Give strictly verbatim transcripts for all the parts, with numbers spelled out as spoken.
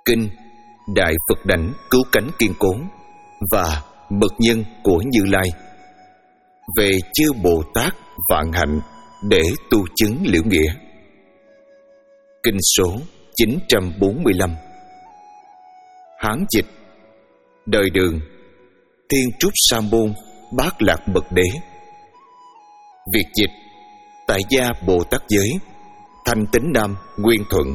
kinh Đại Phật Đảnh Cứu Cánh Kiên Cố và Mật Nhân của Như Lai về chư Bồ Tát vạn hạnh để tu chứng liễu nghĩa. Kinh số chín trăm bốn mươi lăm. Hán dịch: Đời Đường, Thiên Trúc Sa Môn Bát Lạc Bậc Đế. Việt dịch: Tại gia Bồ Tát Giới, Thanh Tín Nam Nguyên Thuận.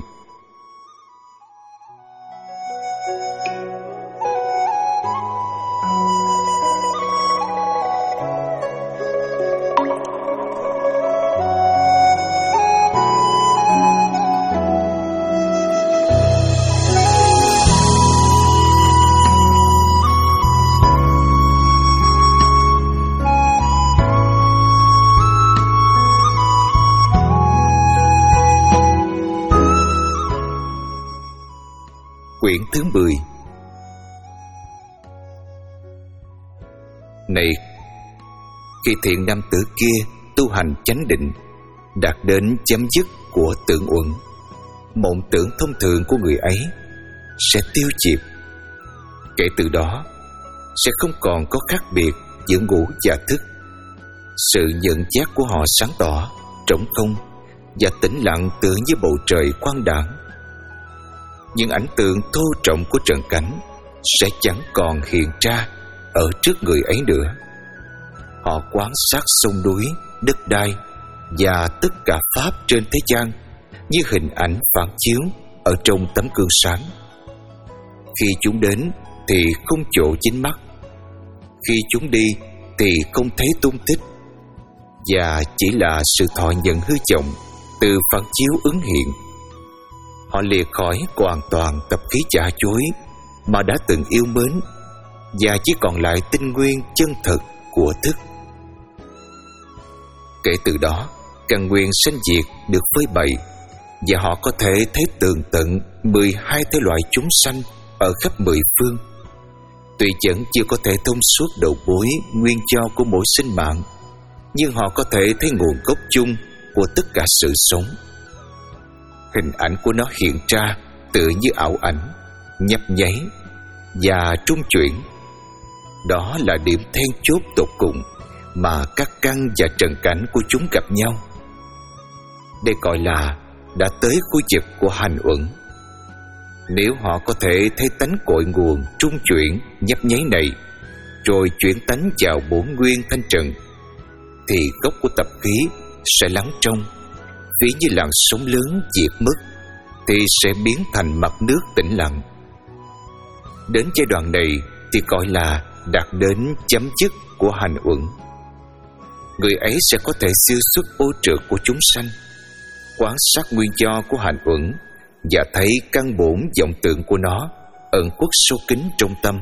Quyển thứ mười. Này, khi thiện nam tử kia tu hành chánh định, đạt đến chấm dứt của tưởng uẩn, mộng tưởng thông thường của người ấy sẽ tiêu diệt. Kể từ đó sẽ không còn có khác biệt giữa ngủ và thức. Sự nhận giác của họ sáng tỏ, trống không và tĩnh lặng tựa như bầu trời quang đãng. Những ảnh tượng thô trọng của trần cảnh sẽ chẳng còn hiện ra ở trước người ấy nữa. Họ quan sát sông núi, đất đai và tất cả pháp trên thế gian như hình ảnh phản chiếu ở trong tấm gương sáng. Khi chúng đến thì không chỗ chính mắt, khi chúng đi thì không thấy tung tích, và chỉ là sự thọ nhận hư vọng từ phản chiếu ứng hiện. Họ lìa khỏi hoàn toàn tập khí giả dối mà đã từng yêu mến, và chỉ còn lại tinh nguyên chân thật của thức. Kể từ đó, căn nguyên sanh diệt được phơi bày, và họ có thể thấy tường tận mười hai thể loại chúng sanh ở khắp mười phương. Tuy vẫn chưa có thể thông suốt đầu mối nguyên do của mỗi sinh mạng, nhưng họ có thể thấy nguồn gốc chung của tất cả sự sống. Hình ảnh của nó hiện ra tựa như ảo ảnh, nhấp nháy và trung chuyển. Đó là điểm then chốt tột cùng mà các căn và trần cảnh của chúng gặp nhau. Đây gọi là đã tới khu vực của hành uẩn. Nếu họ có thể thấy tánh cội nguồn trung chuyển nhấp nháy này, rồi chuyển tánh vào bổn nguyên thanh trần, thì gốc của tập khí sẽ lắng trong, ví như làn sóng lớn diệt mất, thì sẽ biến thành mặt nước tĩnh lặng. Đến giai đoạn này thì gọi là đạt đến chấm dứt của hành uẩn. Người ấy sẽ có thể siêu xuất ô trượt của chúng sanh, quan sát nguyên do của hành uẩn và thấy căn bổn vọng tượng của nó ẩn khuất sâu kín trong tâm.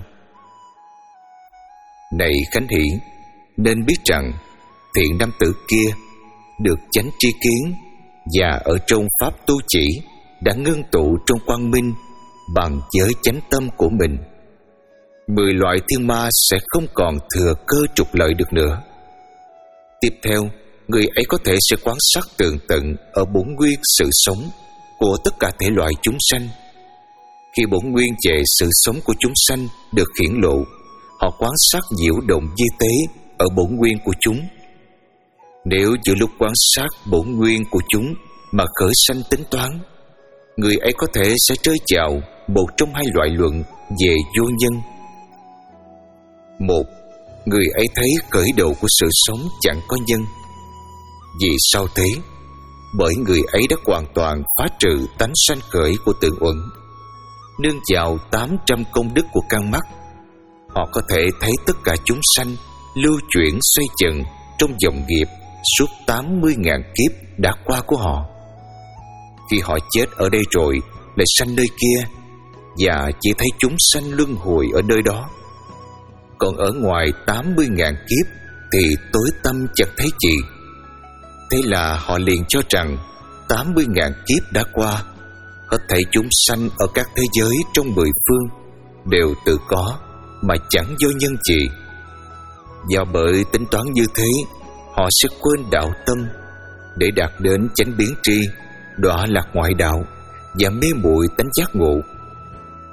Này Khánh Hỷ, nên biết rằng thiện nam tử kia được chánh tri kiến và ở trong pháp tu chỉ đã ngưng tụ trong quang minh bằng giới chánh tâm của mình. Mười loại thiên ma sẽ không còn thừa cơ trục lợi được nữa. Tiếp theo, người ấy có thể sẽ quan sát tường tận ở bổn nguyên sự sống của tất cả thể loại chúng sanh. Khi bổn nguyên về sự sống của chúng sanh được hiển lộ, họ quan sát nhiễu động di tế ở bổn nguyên của chúng. Nếu giữa lúc quan sát bổn nguyên của chúng mà khởi sanh tính toán, người ấy có thể sẽ rơi vào một trong hai loại luận về vô nhân. Một, người ấy thấy khởi đầu của sự sống chẳng có nhân. Vì sao thế? Bởi người ấy đã hoàn toàn phá trừ tánh sanh khởi của tưởng uẩn. Nương vào tám trăm công đức của căn mắt, họ có thể thấy tất cả chúng sanh lưu chuyển xoay chừng trong dòng nghiệp suốt tám mươi ngàn kiếp đã qua của họ. Khi họ chết ở đây rồi lại sanh nơi kia, và chỉ thấy chúng sanh luân hồi ở nơi đó. Còn ở ngoài tám mươi ngàn kiếp thì tối tăm chẳng thấy gì. Thế là họ liền cho rằng tám mươi ngàn kiếp đã qua, hết thảy chúng sanh ở các thế giới trong mười phương đều tự có mà chẳng do nhân gì. Do bởi tính toán như thế, họ sẽ quên đạo tâm. Để đạt đến chánh biến tri, đọa lạc ngoại đạo và mê muội tánh giác ngộ.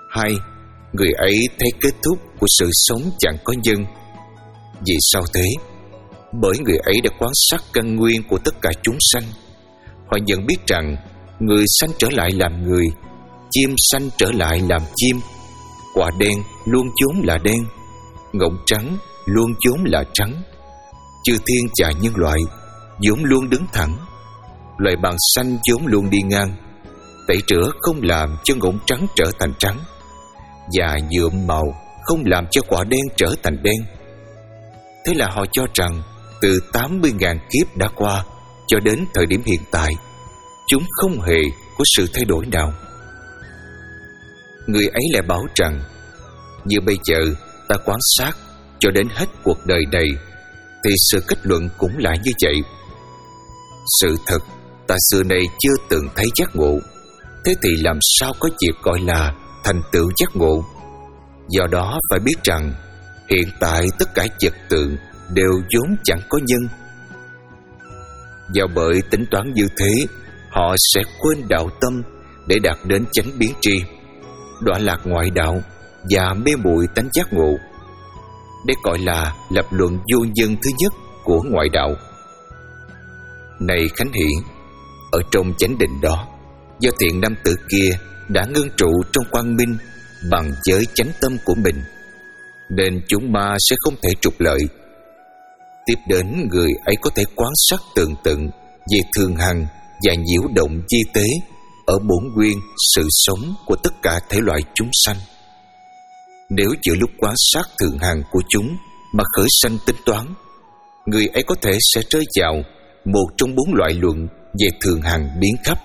Hai, người ấy thấy kết thúc của sự sống chẳng có nhân. Vì sao thế? Bởi người ấy đã quan sát căn nguyên của tất cả chúng sanh. Họ nhận biết rằng người sanh trở lại làm người, chim sanh trở lại làm chim, quả đen luôn vốn là đen, ngỗng trắng luôn vốn là trắng. Chư thiên và nhân loại vốn luôn đứng thẳng, loài bàn xanh vốn luôn đi ngang. Tẩy rửa không làm cho ngỗng trắng trở thành trắng, và nhuộm màu không làm cho quả đen trở thành đen. Thế là họ cho rằng từ tám mươi nghìn kiếp đã qua cho đến thời điểm hiện tại, chúng không hề có sự thay đổi nào. Người ấy lại bảo rằng như bây giờ ta quan sát cho đến hết cuộc đời này, thì sự kết luận cũng là như vậy. Sự thật, ta xưa nay chưa từng thấy giác ngộ. Thế thì làm sao có việc gọi là thành tựu giác ngộ? Do đó phải biết rằng hiện tại tất cả vật tượng đều vốn chẳng có nhân. Do bởi tính toán như thế, họ sẽ quên đạo tâm để đạt đến chánh biến tri, đọa lạc ngoại đạo và mê muội tánh giác ngộ. Đây gọi là lập luận vô nhân thứ nhất của ngoại đạo. Này Khánh Hiển, ở trong chánh định đó, do thiện nam tử kia đã ngưng trụ trong quang minh bằng giới chánh tâm của mình, nên chúng ma sẽ không thể trục lợi. Tiếp đến, người ấy có thể quan sát tường tận về thường hằng và nhiễu động di tế ở bổn nguyên sự sống của tất cả thể loại chúng sanh. Nếu giữa lúc quan sát thường hằng của chúng mà khởi sanh tính toán, người ấy có thể sẽ rơi vào một trong bốn loại luận về thường hằng biến khắp.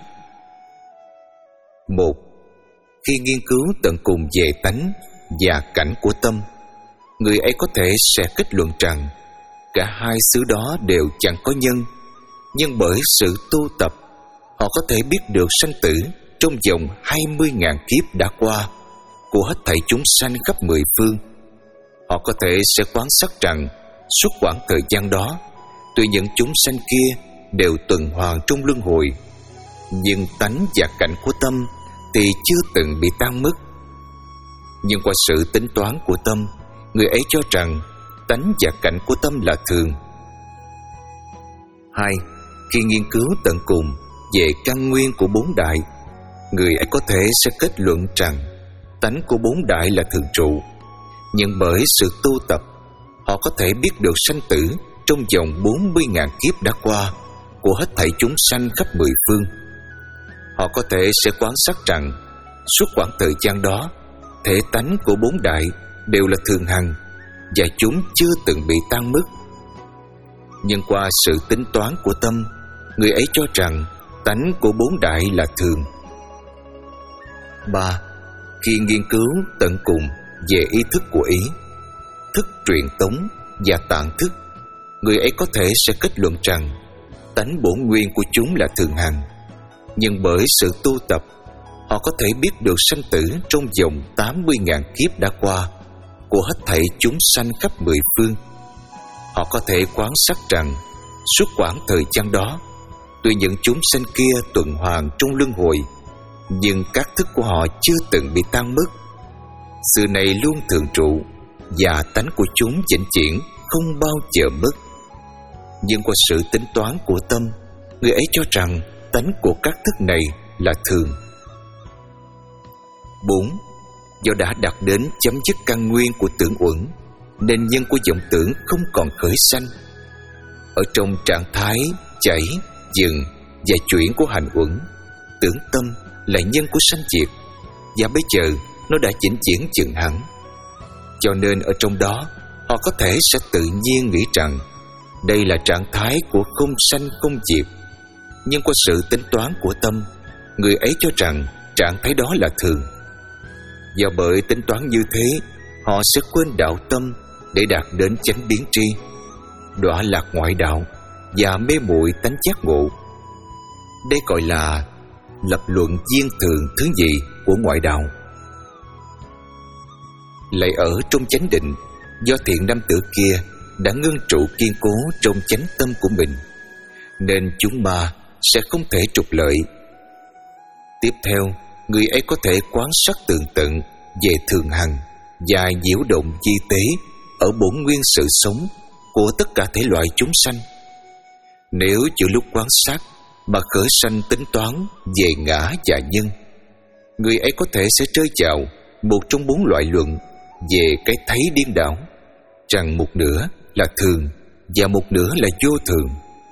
Một, khi nghiên cứu tận cùng về tánh và cảnh của tâm, người ấy có thể sẽ kết luận rằng cả hai xứ đó đều chẳng có nhân, nhưng bởi sự tu tập, họ có thể biết được sanh tử trong vòng hai mươi nghìn kiếp đã qua của hết thảy chúng sanh khắp mười phương. Họ có thể sẽ quan sát rằng suốt quãng thời gian đó, tuy những chúng sanh kia đều tuần hoàn trong luân hồi, nhưng tánh và cảnh của tâm thì chưa từng bị tan mất. Nhưng qua sự tính toán của tâm, người ấy cho rằng tánh và cảnh của tâm là thường. Hai, khi nghiên cứu tận cùng về căn nguyên của bốn đại, người ấy có thể sẽ kết luận rằng tánh của bốn đại là thường trụ, nhưng bởi sự tu tập, họ có thể biết được sanh tử trong vòng bốn mươi nghìn kiếp đã qua của hết thảy chúng sanh khắp mười phương. Họ có thể sẽ quan sát rằng suốt quãng thời gian đó, thể tánh của bốn đại đều là thường hằng và chúng chưa từng bị tan mất. Nhưng qua sự tính toán của tâm, người ấy cho rằng tánh của bốn đại là thường. Ba, khi nghiên cứu tận cùng về ý thức của ý, thức truyền tống và tạng thức, người ấy có thể sẽ kết luận rằng tánh bổn nguyên của chúng là thường hằng, nhưng bởi sự tu tập, họ có thể biết được sanh tử trong vòng tám mươi nghìn kiếp đã qua của hết thảy chúng sanh khắp mười phương. Họ có thể quan sát rằng suốt quãng thời gian đó, tuy những chúng sanh kia tuần hoàn trong luân hồi, nhưng các thức của họ chưa từng bị tan mất. Sự này luôn thường trụ và tánh của chúng vĩnh viễn không bao giờ mất. Nhưng qua sự tính toán của tâm, người ấy cho rằng tánh của các thức này là thường. Bốn, do đã đạt đến chấm dứt căn nguyên của tưởng uẩn, nên nhân của vọng tưởng không còn khởi sanh. Ở trong trạng thái chảy, dừng và chuyển của hành uẩn, tưởng tâm là nhân của sanh diệt, và bây giờ nó đã vĩnh viễn dừng hẳn. Cho nên ở trong đó, họ có thể sẽ tự nhiên nghĩ rằng đây là trạng thái của không sanh không diệt. Nhưng qua sự tính toán của tâm, người ấy cho rằng trạng thái đó là thường. Do bởi tính toán như thế, họ sẽ quên đạo tâm để đạt đến chánh biến tri, đọa lạc ngoại đạo và mê muội tánh giác ngộ. Đây gọi là lập luận viên thường thứ nhì của ngoại đạo. Lại ở trong chánh định, do thiện nam tử kia đã ngưng trụ kiên cố trong chánh tâm của mình, nên chúng ma sẽ không thể trục lợi. Tiếp theo, người ấy có thể quan sát tường tận về thường hằng và nhiễu động vi tế ở bổn nguyên sự sống của tất cả thể loại chúng sanh. Nếu giữa lúc quan sát mà khởi sanh tính toán về ngã và nhân, người ấy có thể sẽ rơi vào một trong bốn loại luận về cái thấy điên đảo, rằng một nửa là thường và một nửa là vô thường.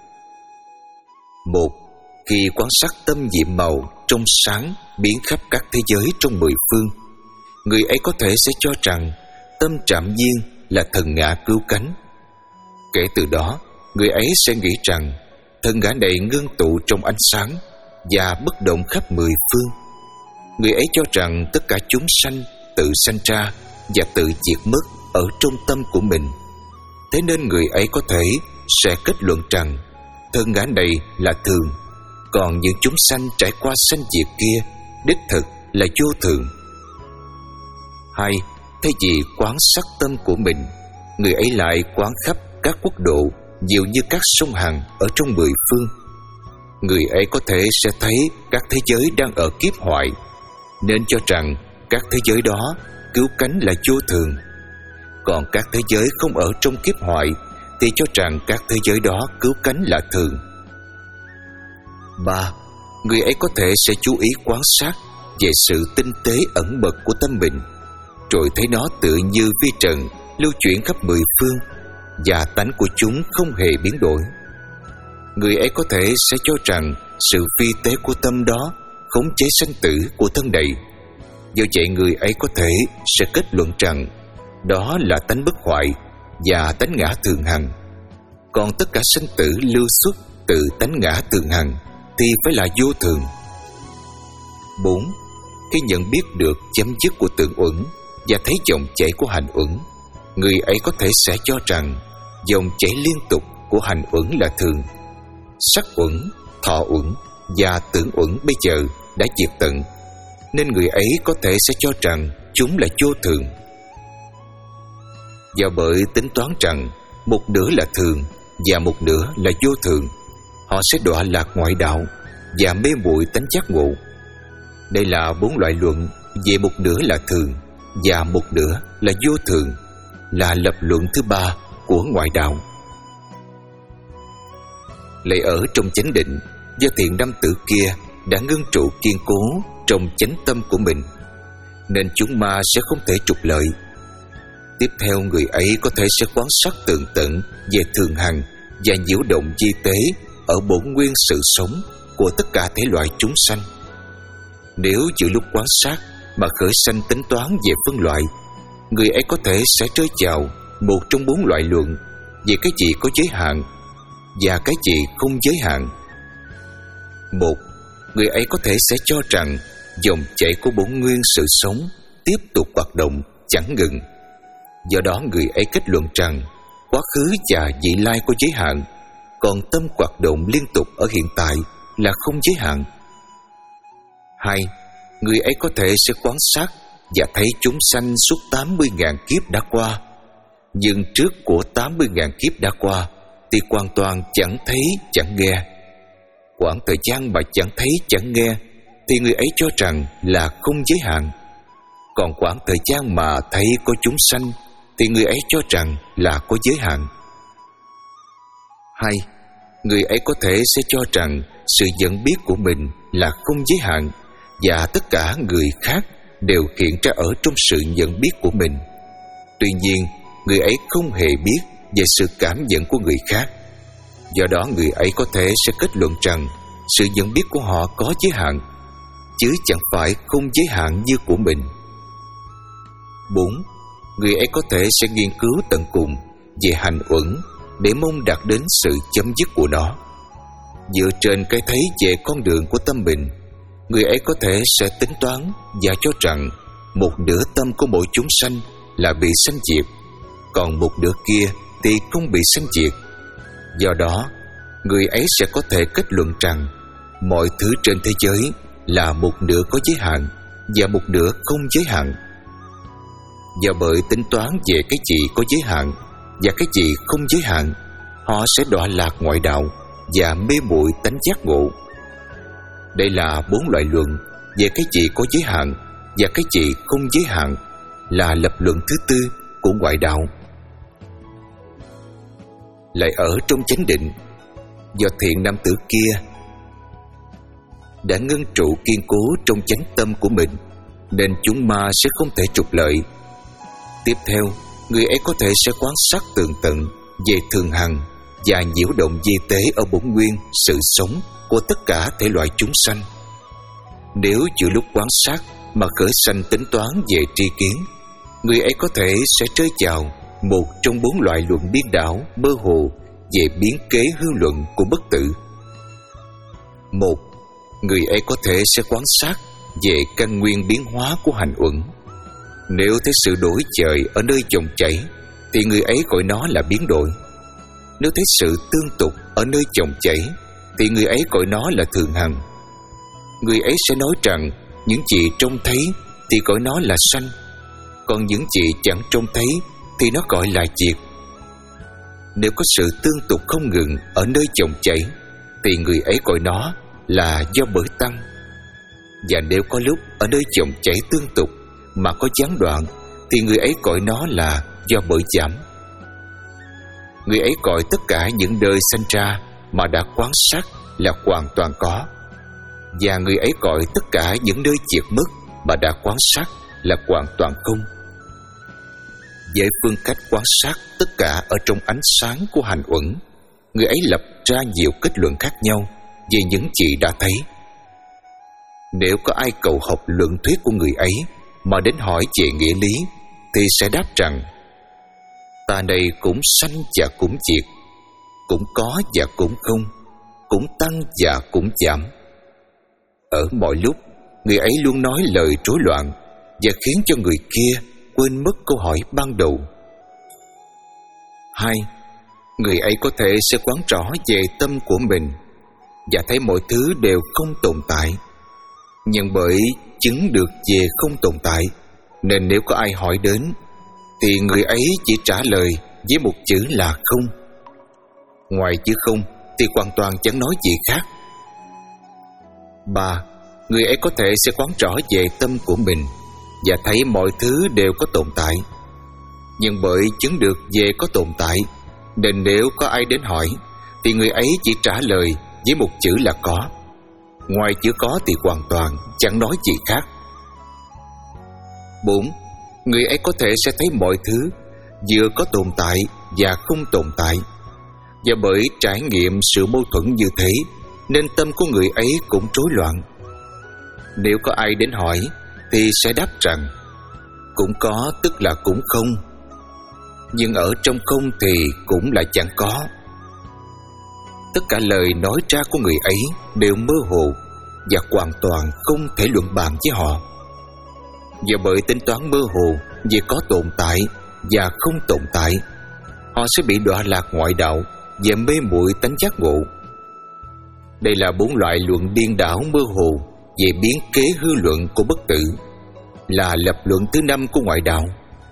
Một, khi quan sát tâm nhiệm màu trong sáng biến khắp các thế giới trong mười phương, người ấy có thể sẽ cho rằng tâm trạm nhiên là thần ngã cứu cánh. Kể từ đó, người ấy sẽ nghĩ rằng thần ngã này ngưng tụ trong ánh sáng và bất động khắp mười phương. Người ấy cho rằng tất cả chúng sanh tự sanh ra và tự diệt mất ở trong tâm của mình. Thế nên người ấy có thể sẽ kết luận rằng thần ngã này là thường, còn những chúng sanh trải qua sanh diệt kia đích thực là vô thường. Hai, thay vì quán sát tâm của mình, người ấy lại quán khắp các quốc độ nhiều như các sông Hằng ở trong mười phương. Người ấy có thể sẽ thấy các thế giới đang ở kiếp hoại, nên cho rằng các thế giới đó cứu cánh là vô thường. Còn các thế giới không ở trong kiếp hoại thì cho rằng các thế giới đó cứu cánh là thường. Ba, người ấy có thể sẽ chú ý quan sát về sự tinh tế ẩn mật của tâm mình, rồi thấy nó tự như vi trần lưu chuyển khắp mười phương, và tánh của chúng không hề biến đổi. Người ấy có thể sẽ cho rằng sự vi tế của tâm đó khống chế sanh tử của thân này. Do vậy người ấy có thể sẽ kết luận rằng đó là tánh bất hoại và tánh ngã thường hằng. Còn tất cả sanh tử lưu xuất từ tánh ngã thường hằng thì phải là vô thường. Bốn, khi nhận biết được chấm dứt của tượng uẩn và thấy dòng chảy của hành uẩn, người ấy có thể sẽ cho rằng dòng chảy liên tục của hành uẩn là thường. Sắc uẩn, thọ uẩn và tưởng uẩn bây giờ đã diệt tận, nên người ấy có thể sẽ cho rằng chúng là vô thường. Do bởi tính toán rằng một nửa là thường và một nửa là vô thường, họ sẽ đọa lạc ngoại đạo và mê muội tánh giác ngộ. Đây là bốn loại luận về một nửa là thường và một nửa là vô thường, là lập luận thứ ba của ngoại đạo. Lại ở trong chánh định, do thiện nam tử kia đã ngưng trụ kiên cố trong chánh tâm của mình, nên chúng ma sẽ không thể trục lợi. Tiếp theo người ấy có thể sẽ quan sát tường tận về thường hằng và nhiễu động vi tế ở bổn nguyên sự sống của tất cả thể loại chúng sanh. Nếu giữa lúc quan sát mà khởi sanh tính toán về phân loại, người ấy có thể sẽ rơi vào một trong bốn loại luận về cái gì có giới hạn và cái gì không giới hạn. Một, người ấy có thể sẽ cho rằng dòng chảy của bổn nguyên sự sống tiếp tục hoạt động chẳng ngừng. Do đó người ấy kết luận rằng quá khứ và vị lai có giới hạn, còn tâm hoạt động liên tục ở hiện tại là không giới hạn. Hai, người ấy có thể sẽ quan sát và thấy chúng sanh suốt tám mươi nghìn kiếp đã qua, nhưng trước của tám mươi nghìn kiếp đã qua thì hoàn toàn chẳng thấy chẳng nghe. Quãng thời gian mà chẳng thấy chẳng nghe thì người ấy cho rằng là không giới hạn. Còn quãng thời gian mà thấy có chúng sanh thì người ấy cho rằng là có giới hạn. Hai, người ấy có thể sẽ cho rằng sự nhận biết của mình là không giới hạn và tất cả người khác đều hiện ra ở trong sự nhận biết của mình. Tuy nhiên, người ấy không hề biết về sự cảm nhận của người khác. Do đó người ấy có thể sẽ kết luận rằng sự nhận biết của họ có giới hạn, chứ chẳng phải không giới hạn như của mình. Bốn, người ấy có thể sẽ nghiên cứu tận cùng về hành uẩn để mong đạt đến sự chấm dứt của nó. Dựa trên cái thấy về con đường của tâm mình, người ấy có thể sẽ tính toán và cho rằng một nửa tâm của mỗi chúng sanh là bị sanh diệt, còn một nửa kia thì không bị sanh diệt. Do đó, người ấy sẽ có thể kết luận rằng mọi thứ trên thế giới là một nửa có giới hạn và một nửa không giới hạn. Do bởi tính toán về cái gì có giới hạn và cái gì không giới hạn, họ sẽ đọa lạc ngoại đạo và mê muội tánh giác ngộ. Đây là bốn loại luận về cái gì có giới hạn và cái gì không giới hạn là lập luận thứ tư của ngoại đạo. Lại ở trong chánh định, do thiện nam tử kia đã ngưng trụ kiên cố trong chánh tâm của mình, nên chúng ma sẽ không thể trục lợi. Tiếp theo, người ấy có thể sẽ quan sát tường tận về thường hằng và nhiễu động di tế ở bổn nguyên sự sống của tất cả thể loại chúng sanh. Nếu giữa lúc quan sát mà khởi sanh tính toán về tri kiến, người ấy có thể sẽ rơi vào một trong bốn loại luận điên đảo mơ hồ về biến kế hư luận của bất tử. Một, người ấy có thể sẽ quan sát về căn nguyên biến hóa của hành uẩn. Nếu thấy sự đổi dời ở nơi dòng chảy thì người ấy gọi nó là biến đổi. Nếu thấy sự tương tục ở nơi dòng chảy thì người ấy gọi nó là thường hằng. Người ấy sẽ nói rằng những gì trông thấy thì gọi nó là sanh, còn những gì chẳng trông thấy thì nó gọi là diệt. Nếu có sự tương tục không ngừng ở nơi dòng chảy thì người ấy gọi nó là do bởi tăng. Và nếu có lúc ở nơi dòng chảy tương tục mà có gián đoạn thì người ấy gọi nó là do bởi giảm. Người ấy gọi tất cả những đời sanh ra mà đã quan sát là hoàn toàn có, và người ấy gọi tất cả những nơi diệt mất mà đã quan sát là hoàn toàn không. Với phương cách quan sát tất cả ở trong ánh sáng của hành uẩn, người ấy lập ra nhiều kết luận khác nhau về những gì đã thấy. Nếu có ai cầu học luận thuyết của người ấy mà đến hỏi về nghĩa lý thì sẽ đáp rằng: ta đây cũng sanh và cũng diệt, cũng có và cũng không, cũng tăng và cũng giảm. Ở mọi lúc, người ấy luôn nói lời rối loạn và khiến cho người kia quên mất câu hỏi ban đầu. Hai, người ấy có thể sẽ quán rõ về tâm của mình và thấy mọi thứ đều không tồn tại. Nhưng bởi chứng được về không tồn tại, nên nếu có ai hỏi đến thì người ấy chỉ trả lời với một chữ là không. Ngoài chữ không thì hoàn toàn chẳng nói gì khác. Ba, người ấy có thể sẽ quán rõ về tâm của mình và thấy mọi thứ đều có tồn tại. Nhưng bởi chứng được về có tồn tại, nên nếu có ai đến hỏi thì người ấy chỉ trả lời với một chữ là có. Ngoài chữ có thì hoàn toàn chẳng nói gì khác. Bốn, người ấy có thể sẽ thấy mọi thứ vừa có tồn tại và không tồn tại. Và bởi trải nghiệm sự mâu thuẫn như thế, nên tâm của người ấy cũng rối loạn. Nếu có ai đến hỏi thì sẽ đáp rằng cũng có tức là cũng không, nhưng ở trong không thì cũng là chẳng có. Tất cả lời nói ra của người ấy đều mơ hồ và hoàn toàn không thể luận bàn với họ. Và bởi tính toán mơ hồ về có tồn tại và không tồn tại, họ sẽ bị đọa lạc ngoại đạo và mê muội tánh giác ngộ. Đây là bốn loại luận điên đảo mơ hồ về biến kế hư luận của bất tử, là lập luận thứ năm của ngoại đạo.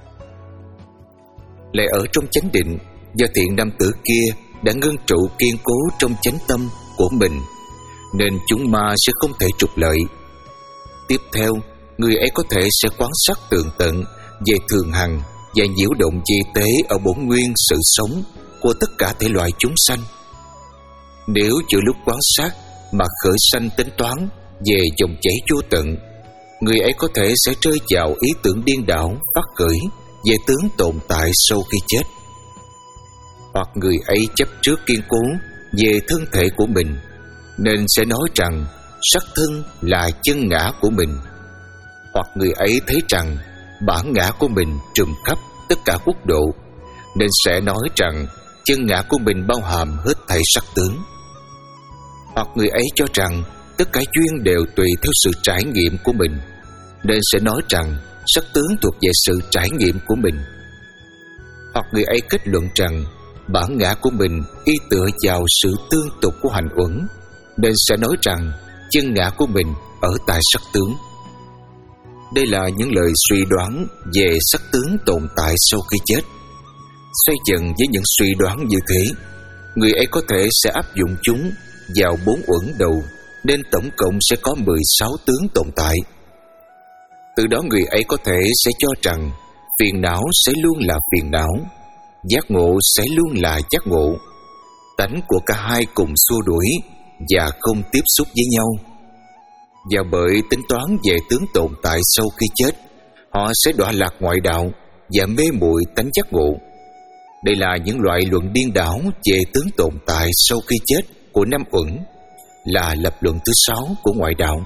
Lại ở trong chánh định, do thiện nam tử kia đã ngưng trụ kiên cố trong chánh tâm của mình, nên chúng ma sẽ không thể trục lợi. Tiếp theo, người ấy có thể sẽ quan sát tường tận về thường hằng và nhiễu động di tế ở bổn nguyên sự sống của tất cả thể loại chúng sanh. Nếu giữa lúc quan sát mà khởi sanh tính toán về dòng chảy vô tận, người ấy có thể sẽ rơi vào ý tưởng điên đảo phát khởi về tướng tồn tại sau khi chết. Hoặc người ấy chấp trước kiên cố về thân thể của mình, nên sẽ nói rằng sắc thân là chân ngã của mình. Hoặc người ấy thấy rằng bản ngã của mình trùm khắp tất cả quốc độ, nên sẽ nói rằng chân ngã của mình bao hàm hết thảy sắc tướng. Hoặc người ấy cho rằng tất cả duyên đều tùy theo sự trải nghiệm của mình, nên sẽ nói rằng sắc tướng thuộc về sự trải nghiệm của mình. Hoặc người ấy kết luận rằng bản ngã của mình y tựa vào sự tương tục của hành uẩn, nên sẽ nói rằng chân ngã của mình ở tại sắc tướng. Đây là những lời suy đoán về sắc tướng tồn tại sau khi chết. Xoay dần với những suy đoán như thế, người ấy có thể sẽ áp dụng chúng vào bốn uẩn đầu, nên tổng cộng sẽ có mười sáu tướng tồn tại. Từ đó người ấy có thể sẽ cho rằng phiền não sẽ luôn là phiền não, giác ngộ sẽ luôn là giác ngộ. Tánh của cả hai cùng xua đuổi và không tiếp xúc với nhau. Và bởi tính toán về tướng tồn tại sau khi chết, họ sẽ đọa lạc ngoại đạo và mê muội tánh giác ngộ. Đây là những loại luận điên đảo về tướng tồn tại sau khi chết của Năm Uẩn, là lập luận thứ sáu của ngoại đạo.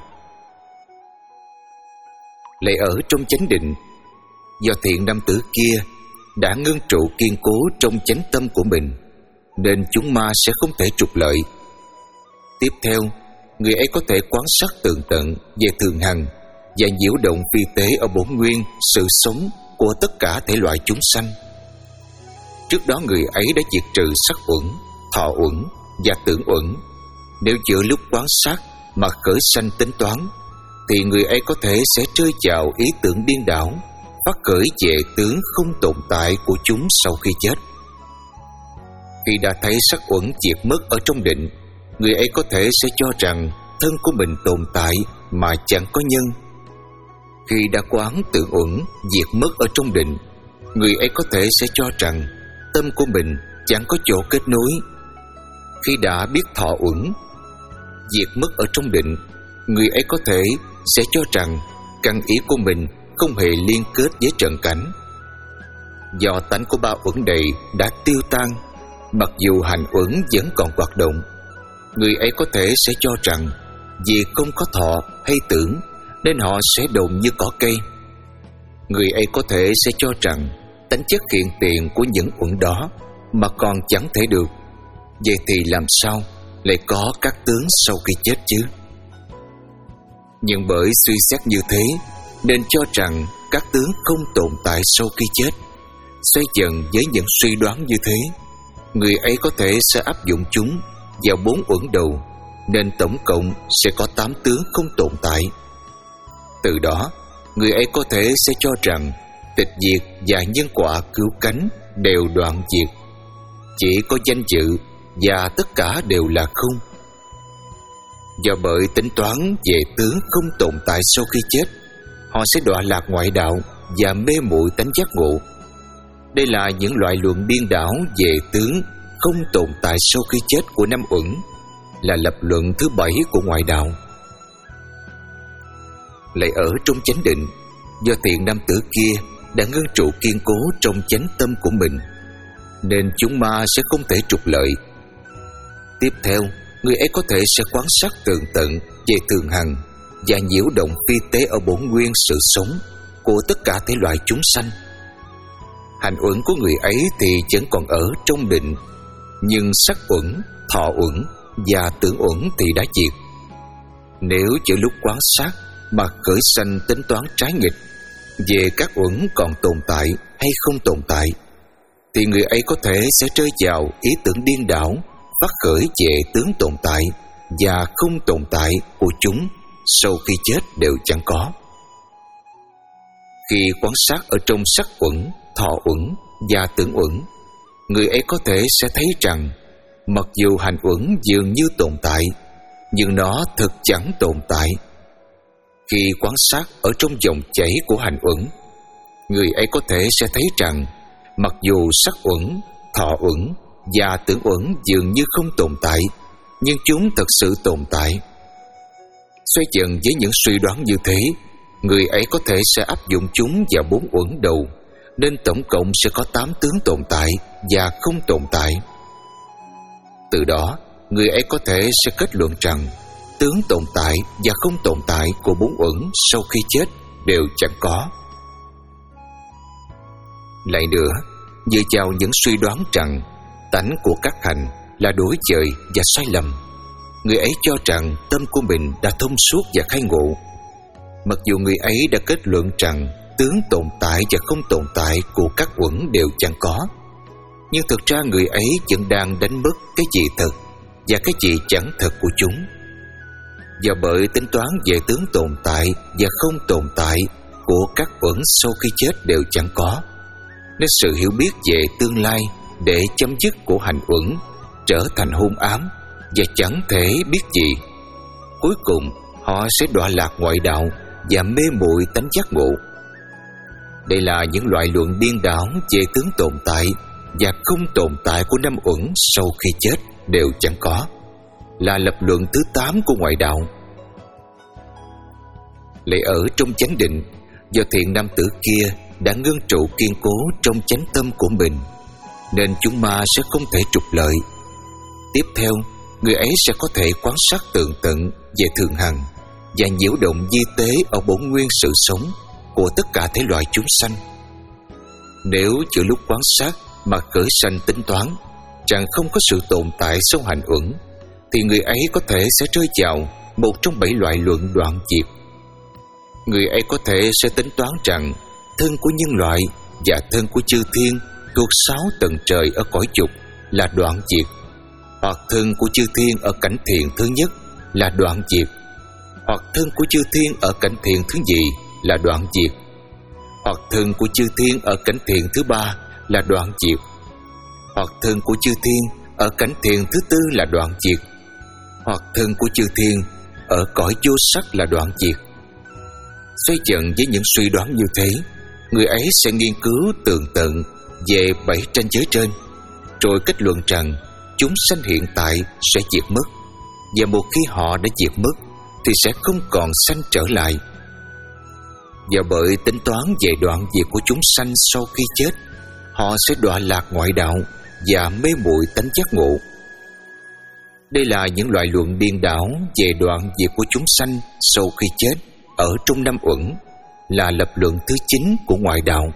Lại ở trong chánh định, do thiện nam tử kia đã ngưng trụ kiên cố trong chánh tâm của mình, nên chúng ma sẽ không thể trục lợi. Tiếp theo, người ấy có thể quan sát tường tận về thường hằng và nhiễu động phi tế ở bổn nguyên sự sống của tất cả thể loại chúng sanh. Trước đó người ấy đã diệt trừ sắc uẩn, thọ uẩn và tưởng uẩn. Nếu giữa lúc quan sát mà khởi sanh tính toán, thì người ấy có thể sẽ rơi vào ý tưởng điên đảo, phát khởi về tướng không tồn tại của chúng sau khi chết. Khi đã thấy sắc uẩn diệt mất ở trong định, người ấy có thể sẽ cho rằng thân của mình tồn tại mà chẳng có nhân. Khi đã quán tưởng uẩn diệt mất ở trong định, người ấy có thể sẽ cho rằng tâm của mình chẳng có chỗ kết nối. Khi đã biết thọ uẩn diệt mất ở trong định, người ấy có thể sẽ cho rằng căn ý của mình không hề liên kết với trần cảnh. Do tánh của ba uẩn đầy đã tiêu tan, mặc dù hành uẩn vẫn còn hoạt động, người ấy có thể sẽ cho rằng vì không có thọ hay tưởng nên họ sẽ đồn như cỏ cây. Người ấy có thể sẽ cho rằng tánh chất hiện tiền của những uẩn đó mà còn chẳng thể được. Vậy thì làm sao lại có các tướng sau khi chết chứ? Nhưng bởi suy xét như thế nên cho rằng các tướng không tồn tại sau khi chết. Xoay dần với những suy đoán như thế, người ấy có thể sẽ áp dụng chúng vào bốn uẩn đầu, nên tổng cộng sẽ có tám tướng không tồn tại. Từ đó, người ấy có thể sẽ cho rằng tịch diệt và nhân quả cứu cánh đều đoạn diệt, chỉ có danh dự và tất cả đều là không. Do bởi tính toán về tướng không tồn tại sau khi chết, họ sẽ đọa lạc ngoại đạo và mê muội tánh giác ngộ. Đây là những loại luận điên đảo về tướng không tồn tại sau khi chết của Năm Uẩn, là lập luận thứ bảy của ngoại đạo. Lại ở trong chánh định, do thiện nam tử kia đã ngưng trụ kiên cố trong chánh tâm của mình, nên chúng ma sẽ không thể trục lợi. Tiếp theo, người ấy có thể sẽ quan sát tường tận về thường hằng và nhiễu động phi tế ở bổn nguyên sự sống của tất cả thể loại chúng sanh. Hành uẩn của người ấy thì vẫn còn ở trong định, nhưng sắc uẩn, thọ uẩn và tưởng uẩn thì đã diệt. Nếu giữa lúc quan sát mà khởi sanh tính toán trái nghịch về các uẩn còn tồn tại hay không tồn tại, thì người ấy có thể sẽ rơi vào ý tưởng điên đảo, phát khởi về tướng tồn tại và không tồn tại của chúng sau khi chết đều chẳng có. Khi quan sát ở trong sắc uẩn, thọ uẩn và tưởng uẩn, người ấy có thể sẽ thấy rằng mặc dù hành uẩn dường như tồn tại, nhưng nó thực chẳng tồn tại. Khi quan sát ở trong dòng chảy của hành uẩn, người ấy có thể sẽ thấy rằng mặc dù sắc uẩn, thọ uẩn và tưởng uẩn dường như không tồn tại, nhưng chúng thật sự tồn tại. Xoay dần với những suy đoán như thế, người ấy có thể sẽ áp dụng chúng vào bốn uẩn đầu, nên tổng cộng sẽ có tám tướng tồn tại và không tồn tại. Từ đó, người ấy có thể sẽ kết luận rằng tướng tồn tại và không tồn tại của bốn uẩn sau khi chết đều chẳng có. Lại nữa, dựa vào những suy đoán rằng tánh của các hành là đối dời và sai lầm, người ấy cho rằng tâm của mình đã thông suốt và khai ngộ. Mặc dù người ấy đã kết luận rằng tướng tồn tại và không tồn tại của các uẩn đều chẳng có, nhưng thực ra người ấy vẫn đang đánh mất cái gì thật và cái gì chẳng thật của chúng. Do bởi tính toán về tướng tồn tại và không tồn tại của các uẩn sau khi chết đều chẳng có, nên sự hiểu biết về tương lai để chấm dứt của hành uẩn trở thành hôn ám và chẳng thể biết gì. Cuối cùng họ sẽ đọa lạc ngoại đạo và mê muội tánh giác ngộ. Đây là những loại luận điên đảo về tướng tồn tại và không tồn tại của năm uẩn sau khi chết đều chẳng có, là lập luận thứ tám của ngoại đạo. Lại ở trong chánh định, do thiện nam tử kia đã ngưng trụ kiên cố trong chánh tâm của mình, nên chúng ma sẽ không thể trục lợi. Tiếp theo, người ấy sẽ có thể quan sát tường tận về thường hằng và nhiễu động di tế ở bổn nguyên sự sống của tất cả thể loại chúng sanh. Nếu giữa lúc quan sát mà khởi sanh tính toán rằng không có sự tồn tại sau hành uẩn, thì người ấy có thể sẽ rơi vào một trong bảy loại luận đoạn diệt. Người ấy có thể sẽ tính toán rằng thân của nhân loại và thân của chư thiên thuộc sáu tầng trời ở cõi dục là đoạn diệt, hoặc thân của chư thiên ở cảnh thiền thứ nhất là đoạn diệt, hoặc thân của chư thiên ở cảnh thiền thứ nhì là đoạn diệt, hoặc thân của chư thiên ở cảnh thiền thứ ba là đoạn diệt, hoặc thân của chư thiên ở cảnh thiền thứ tư là đoạn diệt, hoặc thân của chư thiên ở cõi vô sắc là đoạn diệt. Xoay dần với những suy đoán như thế, người ấy sẽ nghiên cứu tường tận về bảy tranh giới trên, rồi kết luận rằng chúng sanh hiện tại sẽ diệt mất, và một khi họ đã diệt mất thì sẽ không còn sanh trở lại. Và bởi tính toán về đoạn diệt của chúng sanh sau khi chết, họ sẽ đọa lạc ngoại đạo và mê muội tánh giác ngộ. Đây là những loại luận điên đảo về đoạn diệt của chúng sanh sau khi chết ở trong năm uẩn, là lập luận thứ chín của ngoại đạo.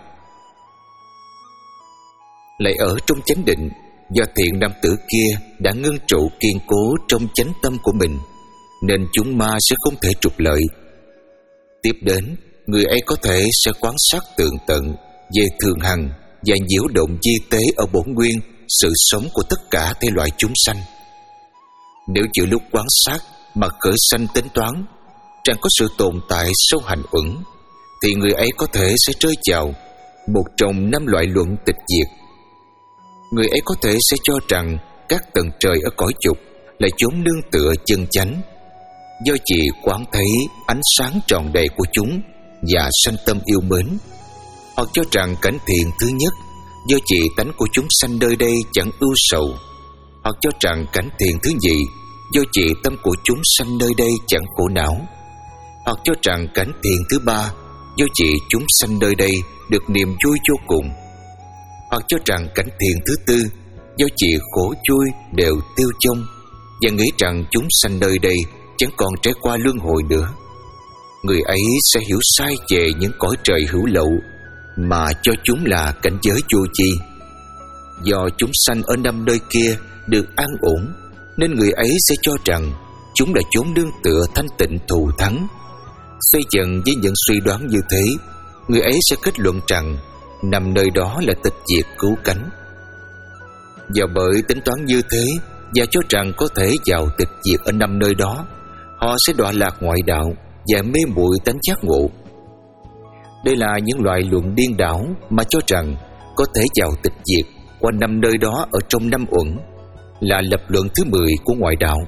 Lại ở trong chánh định, do thiện nam tử kia đã ngưng trụ kiên cố trong chánh tâm của mình, nên chúng ma sẽ không thể trục lợi. Tiếp đến, người ấy có thể sẽ quan sát tường tận về thường hằng và nhiễu động di tế ở bổn nguyên sự sống của tất cả thể loại chúng sanh. Nếu giữa lúc quan sát mà khởi sanh tính toán rằng có sự tồn tại sau hành uẩn, thì người ấy có thể sẽ rơi vào một trong năm loại luận tịch diệt. Người ấy có thể sẽ cho rằng các tầng trời ở cõi dục là chốn nương tựa chân chánh, do chị quán thấy ánh sáng tròn đầy của chúng và sanh tâm yêu mến, hoặc cho rằng cảnh thiền thứ nhất do chị tánh của chúng sanh nơi đây chẳng ưu sầu, hoặc cho rằng cảnh thiền thứ nhì do chị tâm của chúng sanh nơi đây chẳng khổ não, hoặc cho rằng cảnh thiền thứ ba do chị chúng sanh nơi đây được niềm vui vô cùng, hoặc cho rằng cảnh thiền thứ tư do chị khổ vui đều tiêu chông, và nghĩ rằng chúng sanh nơi đây chẳng còn trải qua luân hồi nữa. Người ấy sẽ hiểu sai về những cõi trời hữu lậu mà cho chúng là cảnh giới vô tri. Do chúng sanh ở năm nơi kia được an ổn, nên người ấy sẽ cho rằng chúng là chốn nương tựa thanh tịnh thù thắng. Xoay dần với những suy đoán như thế, người ấy sẽ kết luận rằng nằm nơi đó là tịch diệt cứu cánh. Và bởi tính toán như thế và cho rằng có thể vào tịch diệt ở năm nơi đó, họ sẽ đọa lạc ngoại đạo và mê muội tánh giác ngộ. Đây là những loại luận điên đảo mà cho rằng có thể vào tịch diệt qua năm nơi đó ở trong năm uẩn, là lập luận thứ mười của ngoại đạo.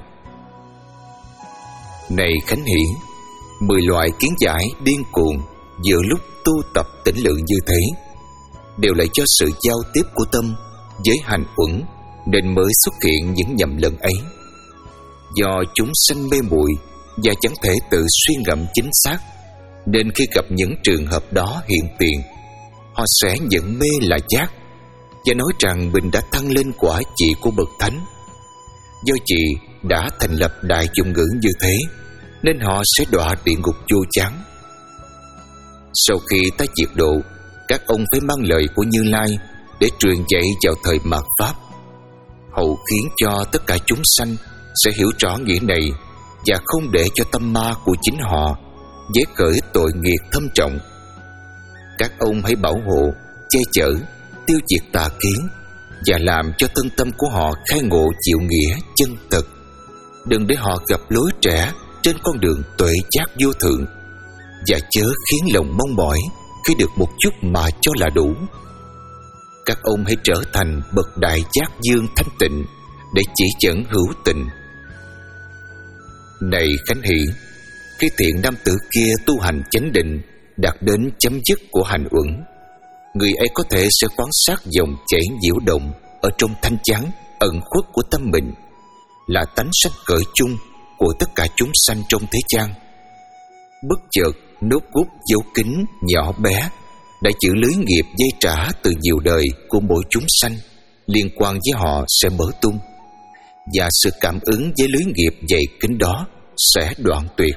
Này Khánh Hỷ, mười loại kiến giải điên cuồng giữa lúc tu tập tĩnh lự như thế đều là do sự giao tiếp của tâm với hành uẩn nên mới xuất hiện những nhầm lẫn ấy. Do chúng sanh mê muội và chẳng thể tự suy ngẫm chính xác, nên khi gặp những trường hợp đó hiện tiền, họ sẽ nhận mê là giác và nói rằng mình đã thăng lên quả vị của bậc thánh. Do chị đã thành lập đại dụng ngữ như thế, nên họ sẽ đọa địa ngục vô chán. Sau khi ta diệt độ, các ông phải mang lời của Như Lai để truyền dạy vào thời mạt Pháp, hậu khiến cho tất cả chúng sanh sẽ hiểu rõ nghĩa này và không để cho tâm ma của chính họ dễ khởi tội nghiệp thâm trọng. Các ông hãy bảo hộ, che chở, tiêu diệt tà kiến và làm cho thân tâm của họ khai ngộ chịu nghĩa chân thật. Đừng để họ gặp lối trẻ trên con đường tuệ giác vô thượng, và chớ khiến lòng mong mỏi khi được một chút mà cho là đủ. Các ông hãy trở thành bậc đại giác dương thanh tịnh để chỉ dẫn hữu tình. Này Khánh Hỷ, Khi thiện nam tử kia tu hành chánh định đạt đến chấm dứt của hành uẩn, người ấy có thể sẽ quan sát dòng chảy nhiễu động ở trong thanh chắn ẩn khuất của tâm mình, là tánh sanh khởi chung của tất cả chúng sanh trong thế gian. Bất chợt nốt gút dấu kín nhỏ bé đã giữ lưới nghiệp dây trả từ nhiều đời của mỗi chúng sanh liên quan với họ sẽ mở tung, và sự cảm ứng với lưới nghiệp dày kín đó sẽ đoạn tuyệt.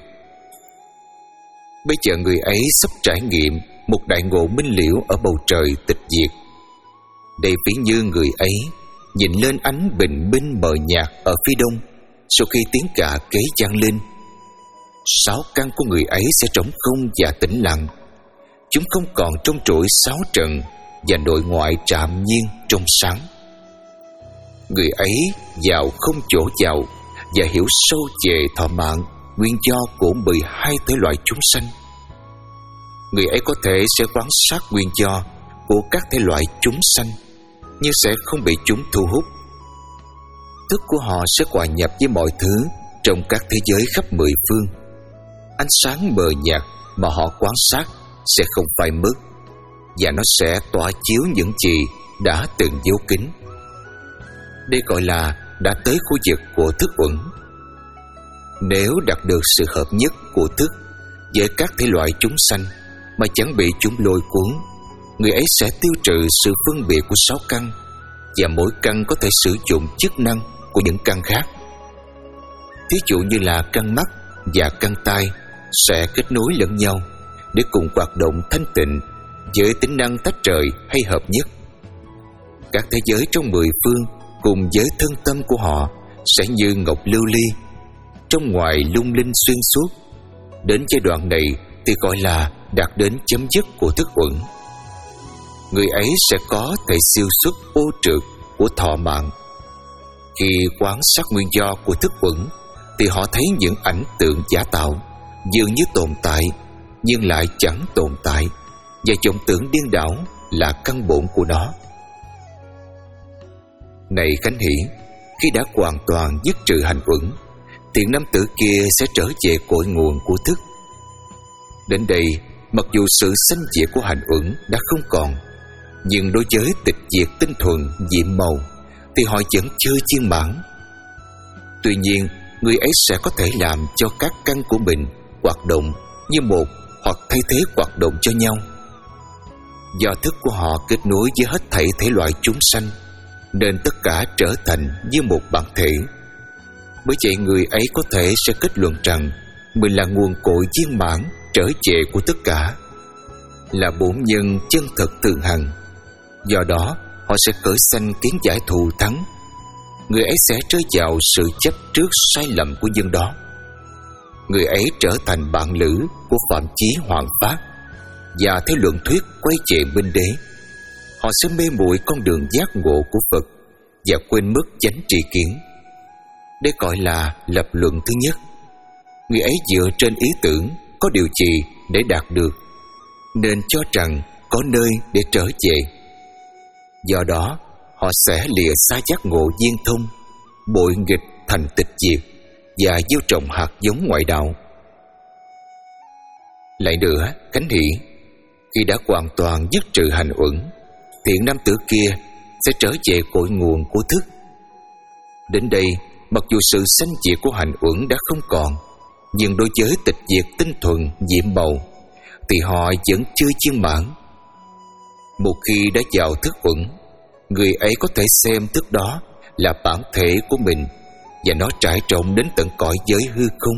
Bây giờ người ấy sắp trải nghiệm một đại ngộ minh liễu ở bầu trời tịch diệt. Đây ví như người ấy nhìn lên ánh bình minh mờ nhạt ở phía đông sau khi tiếng cạ kế vang lên. Sáu căn của người ấy sẽ trống không và tĩnh lặng. Chúng không còn trong trỗi sáu trần và nội ngoại trạm nhiên trong sáng. Người ấy vào không chỗ vào và hiểu sâu về thọ mạng, nguyên do của mười hai thể loại chúng sanh. Người ấy có thể sẽ quan sát nguyên do của các thể loại chúng sanh, nhưng sẽ không bị chúng thu hút. Thức của họ sẽ hòa nhập với mọi thứ trong các thế giới khắp mười phương. Ánh sáng mờ nhạt mà họ quan sát sẽ không phai mất, và nó sẽ tỏa chiếu những gì đã từng giấu kín. Đây gọi là đã tới khu vực của thức uẩn. Nếu đạt được sự hợp nhất của thức với các thể loại chúng sanh mà chẳng bị chúng lôi cuốn, người ấy sẽ tiêu trừ sự phân biệt của sáu căn, và mỗi căn có thể sử dụng chức năng của những căn khác. Thí dụ như là căn mắt và căn tai sẽ kết nối lẫn nhau để cùng hoạt động thanh tịnh với tính năng tách rời hay hợp nhất. Các thế giới trong mười phương cùng với thân tâm của họ sẽ như ngọc lưu ly, trong ngoài lung linh xuyên suốt. Đến giai đoạn này thì gọi là đạt đến chấm dứt của thức uẩn. Người ấy sẽ có thể siêu xuất ô trượt của thọ mạng. Khi quán sát nguyên do của thức uẩn thì họ thấy những ảnh tượng giả tạo dường như tồn tại nhưng lại chẳng tồn tại, và vọng tưởng điên đảo là căn bổn của nó. Này Khánh Hỷ, khi đã hoàn toàn dứt trừ hành uẩn, thiện nam tử kia sẽ trở về cội nguồn của thức. Đến đây, mặc dù sự sanh diệt của hành uẩn đã không còn, nhưng đối với tịch diệt tinh thuần diệm màu thì họ vẫn chưa viên mãn. Tuy nhiên, người ấy sẽ có thể làm cho các căn của mình hoạt động như một hoặc thay thế hoạt động cho nhau. Do thức của họ kết nối với hết thảy thể loại chúng sanh, nên tất cả trở thành như một bản thể. Bởi vậy người ấy có thể sẽ kết luận rằng mình là nguồn cội viên mãn trở về của tất cả, là bổn nhân chân thật thường hằng. Do đó họ sẽ khởi sanh kiến giải thù thắng. Người ấy sẽ rơi vào sự chấp trước sai lầm của nhân đó. Người ấy trở thành bạn lữ của Phạm Chí Hoàng Pháp, và theo luận thuyết quay về Minh Đế, họ sẽ mê muội con đường giác ngộ của Phật và quên mất chánh tri kiến. Đây gọi là lập luận thứ nhất. Người ấy dựa trên ý tưởng có điều gì để đạt được, nên cho rằng có nơi để trở về. Do đó họ sẽ lìa xa giác ngộ viên thông, bội nghịch thành tịch diệt, và gieo trồng hạt giống ngoại đạo. Lại nữa, Khánh Hỷ, khi đã hoàn toàn dứt trừ hành uẩn, thiện nam tử kia sẽ trở về cội nguồn của thức. Đến đây, mặc dù sự sanh diệt của hành uẩn đã không còn, nhưng đối với tịch diệt tinh thuần diệm màu thì họ vẫn chưa viên mãn. Một khi đã vào thức uẩn, người ấy có thể xem thức đó là bản thể của mình, và nó trải rộng đến tận cõi giới hư không.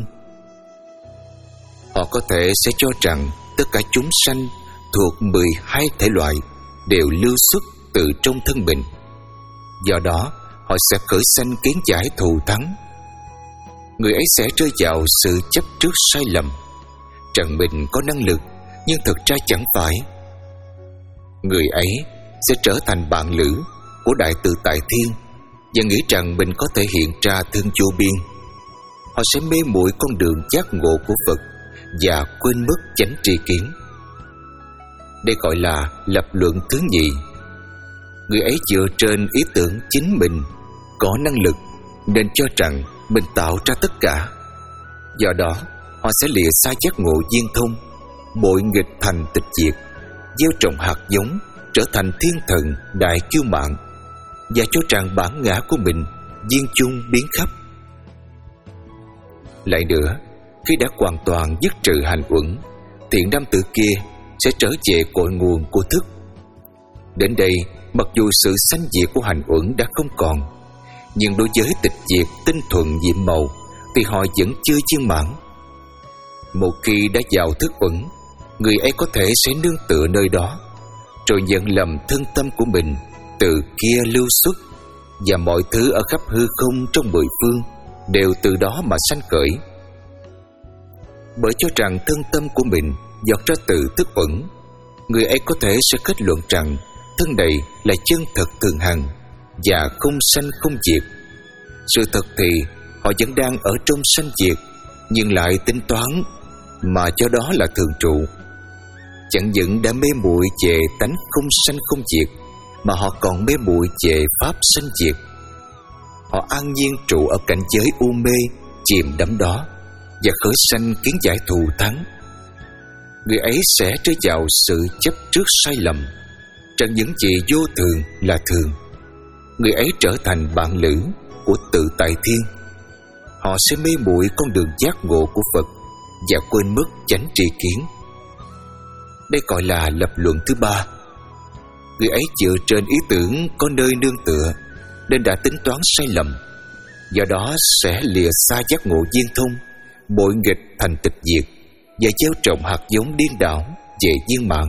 Họ có thể sẽ cho rằng tất cả chúng sanh thuộc mười hai thể loại đều lưu xuất từ trong thân mình. Do đó họ sẽ khởi sanh kiến giải thù thắng. Người ấy sẽ rơi vào sự chấp trước sai lầm, rằng mình có năng lực, nhưng thực ra chẳng phải. Người ấy sẽ trở thành bạn lữ của Đại Tự Tại Thiên, và nghĩ rằng mình có thể hiện ra thương vô biên. Họ sẽ mê muội con đường giác ngộ của Phật và quên mất chánh tri kiến. Đây gọi là lập luận thứ nhì. Người ấy dựa trên ý tưởng chính mình có năng lực, nên cho rằng mình tạo ra tất cả. Do đó họ họ sẽ lìa xa giác ngộ viên thông, bội nghịch thành tịch diệt, gieo trồng hạt giống trở thành thiên thần đại kiêu mạn, và cho rằng bản ngã của mình viên chung biến khắp. Lại nữa, khi đã hoàn toàn dứt trừ hành uẩn, thiện nam tử kia sẽ trở về cội nguồn của thức. Đến đây, mặc dù sự sanh diệt của hành uẩn đã không còn, nhưng đối với tịch diệt tinh thuần nhiệm màu thì họ vẫn chưa viên mãn. Một khi đã vào thức uẩn, người ấy có thể sẽ nương tựa nơi đó, rồi nhận lầm thân tâm của mình từ kia lưu xuất, và mọi thứ ở khắp hư không trong mười phương đều từ đó mà sanh khởi. Bởi cho rằng thân tâm của mình dọt ra từ thức uẩn, người ấy có thể sẽ kết luận rằng thân này là chân thật thường hằng và không sanh không diệt. Sự thật thì họ vẫn đang ở trong sanh diệt, nhưng lại tính toán mà cho đó là thường trụ. Chẳng những đã mê muội về tánh không sanh không diệt, mà họ còn mê muội về pháp sanh diệt. Họ an nhiên trụ ở cảnh giới u mê chìm đắm đó, và khởi sanh kiến giải thù thắng. Người ấy sẽ rơi vào sự chấp trước sai lầm, rằng những gì vô thường là thường. Người ấy trở thành bạn lữ của tự tại thiên. Họ sẽ mê muội con đường giác ngộ của Phật và quên mất chánh tri kiến. Đây gọi là lập luận thứ ba. Người ấy dựa trên ý tưởng có nơi nương tựa nên đã tính toán sai lầm, do đó sẽ lìa xa giác ngộ viên thông, bội nghịch thành tịch diệt, và gieo trồng hạt giống điên đảo về viên mãn.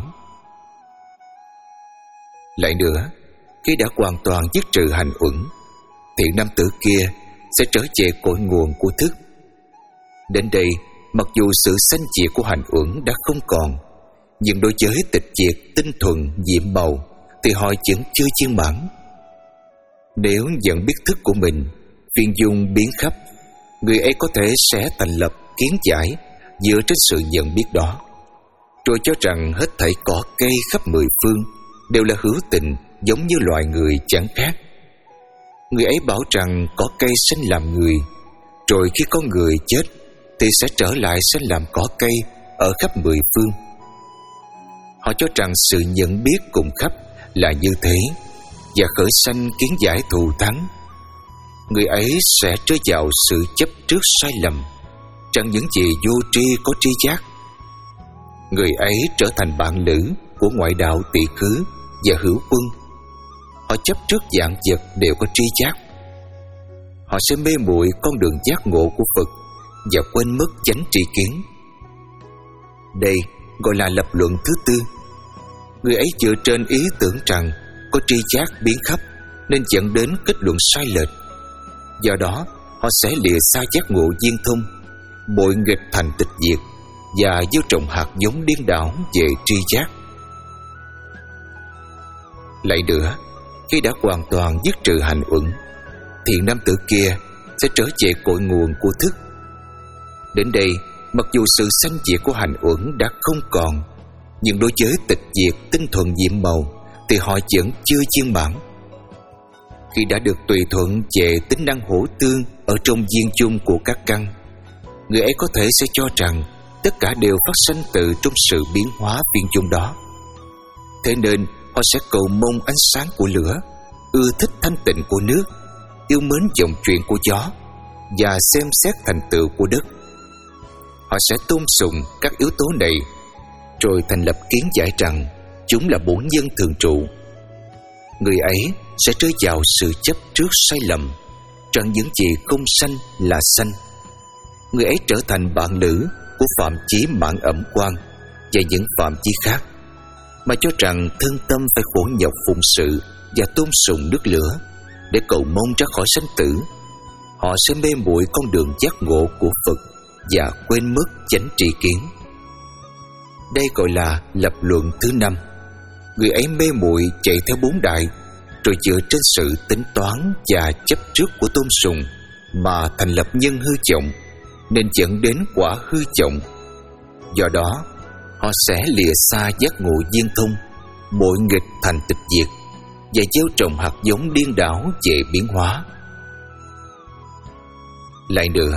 Lại nữa, khi đã hoàn toàn dứt trừ hành uẩn, thiện nam tử kia sẽ trở về cội nguồn của thức. Đến đây, mặc dù sự sanh diệt của hành uẩn đã không còn, nhưng đối với tịch diệt tinh thuần nhiệm màu thì họ vẫn chưa viên mãn. Nếu nhận biết thức của mình phiên dung biến khắp, người ấy có thể sẽ thành lập kiến giải dựa trên sự nhận biết đó, rồi cho rằng hết thảy cỏ cây khắp mười phương đều là hữu tình, giống như loài người chẳng khác. Người ấy bảo rằng cỏ cây sinh làm người, rồi khi có người chết thì sẽ trở lại sinh làm cỏ cây ở khắp mười phương. Họ cho rằng sự nhận biết cùng khắp là như thế, và khởi sanh kiến giải thù thắng. Người ấy sẽ rơi vào sự chấp trước sai lầm, rằng những gì vô tri có tri giác. Người ấy trở thành bạn lữ của ngoại đạo tỳ khứ và hữu quân. Họ chấp trước vạn vật đều có tri giác. Họ sẽ mê muội con đường giác ngộ của Phật và quên mất chánh tri kiến. Đây gọi là lập luận thứ tư. Người ấy dựa trên ý tưởng rằng có tri giác biến khắp nên dẫn đến kết luận sai lệch. Do đó, họ sẽ lìa xa giác ngộ viên thông, bội nghịch thành tịch diệt, và gieo trồng hạt giống điên đảo về tri giác. Lại nữa, khi đã hoàn toàn dứt trừ hành uẩn, thiện nam tử kia sẽ trở về cội nguồn của thức. Đến đây, mặc dù sự sanh diệt của hành uẩn đã không còn, nhưng đối với tịch diệt tinh thuần nhiệm màu thì họ vẫn chưa viên mãn. Khi đã được tùy thuận về tính năng hỗ tương ở trong viên chung của các căn, người ấy có thể sẽ cho rằng tất cả đều phát sinh từ trong sự biến hóa viên chung đó. Thế nên họ sẽ cầu mong ánh sáng của lửa, ưa thích thanh tịnh của nước, yêu mến dòng chuyện của gió, và xem xét thành tựu của đất. Họ sẽ tôn sùng các yếu tố này, rồi thành lập kiến giải rằng chúng là bổn nhân thường trụ. Người ấy sẽ rơi vào sự chấp trước sai lầm, rằng những gì không sanh là sanh. Người ấy trở thành bạn lữ của phạm chí mãn ẩm quan và những phạm chí khác, mà cho rằng thân tâm phải khổ nhọc phụng sự và tôn sùng nước lửa để cầu mong ra khỏi sanh tử. Họ sẽ mê muội con đường giác ngộ của Phật và quên mất chánh tri kiến. Đây gọi là lập luận thứ năm. Người ấy mê muội chạy theo bốn đại, rồi dựa trên sự tính toán và chấp trước của tôn sùng mà thành lập nhân hư vọng, nên dẫn đến quả hư vọng. Do đó, họ sẽ lìa xa giác ngộ viên thông, bội nghịch thành tịch diệt, và gieo trồng hạt giống điên đảo về biến hóa. Lại nữa,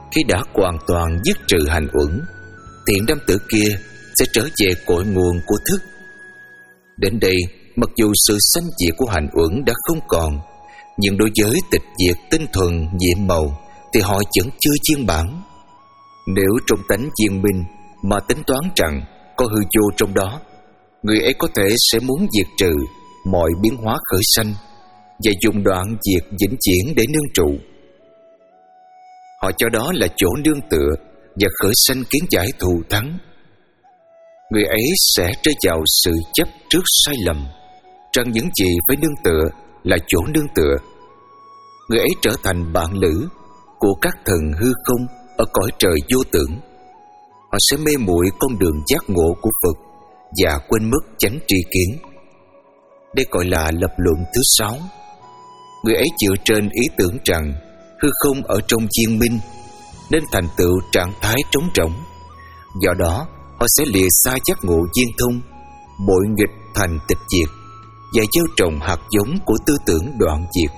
khi đã hoàn toàn dứt trừ hành uẩn, thiện nam tử kia sẽ trở về cội nguồn của thức. Đến đây, mặc dù sự sanh diệt của hành uẩn đã không còn, nhưng đối với tịch diệt tinh thuần nhiệm màu thì họ vẫn chưa viên bản. Nếu trong tánh viên minh mà tính toán rằng có hư vô trong đó, người ấy có thể sẽ muốn diệt trừ mọi biến hóa khởi sanh và dùng đoạn diệt vĩnh viễn để nương trụ. Họ cho đó là chỗ nương tựa và khởi sanh kiến giải thù thắng. Người ấy sẽ rơi vào sự chấp trước sai lầm rằng những gì phải nương tựa là chỗ nương tựa. Người ấy trở thành bạn lữ của các thần hư không ở cõi trời vô tưởng. Họ sẽ mê muội con đường giác ngộ của Phật và quên mất chánh tri kiến. Đây gọi là lập luận thứ sáu. Người ấy dựa trên ý tưởng rằng hư không ở trong viên minh nên thành tựu trạng thái trống rỗng. Do đó họ sẽ lìa xa giác ngộ viên thông, bội nghịch thành tịch diệt và gieo trồng hạt giống của tư tưởng đoạn diệt.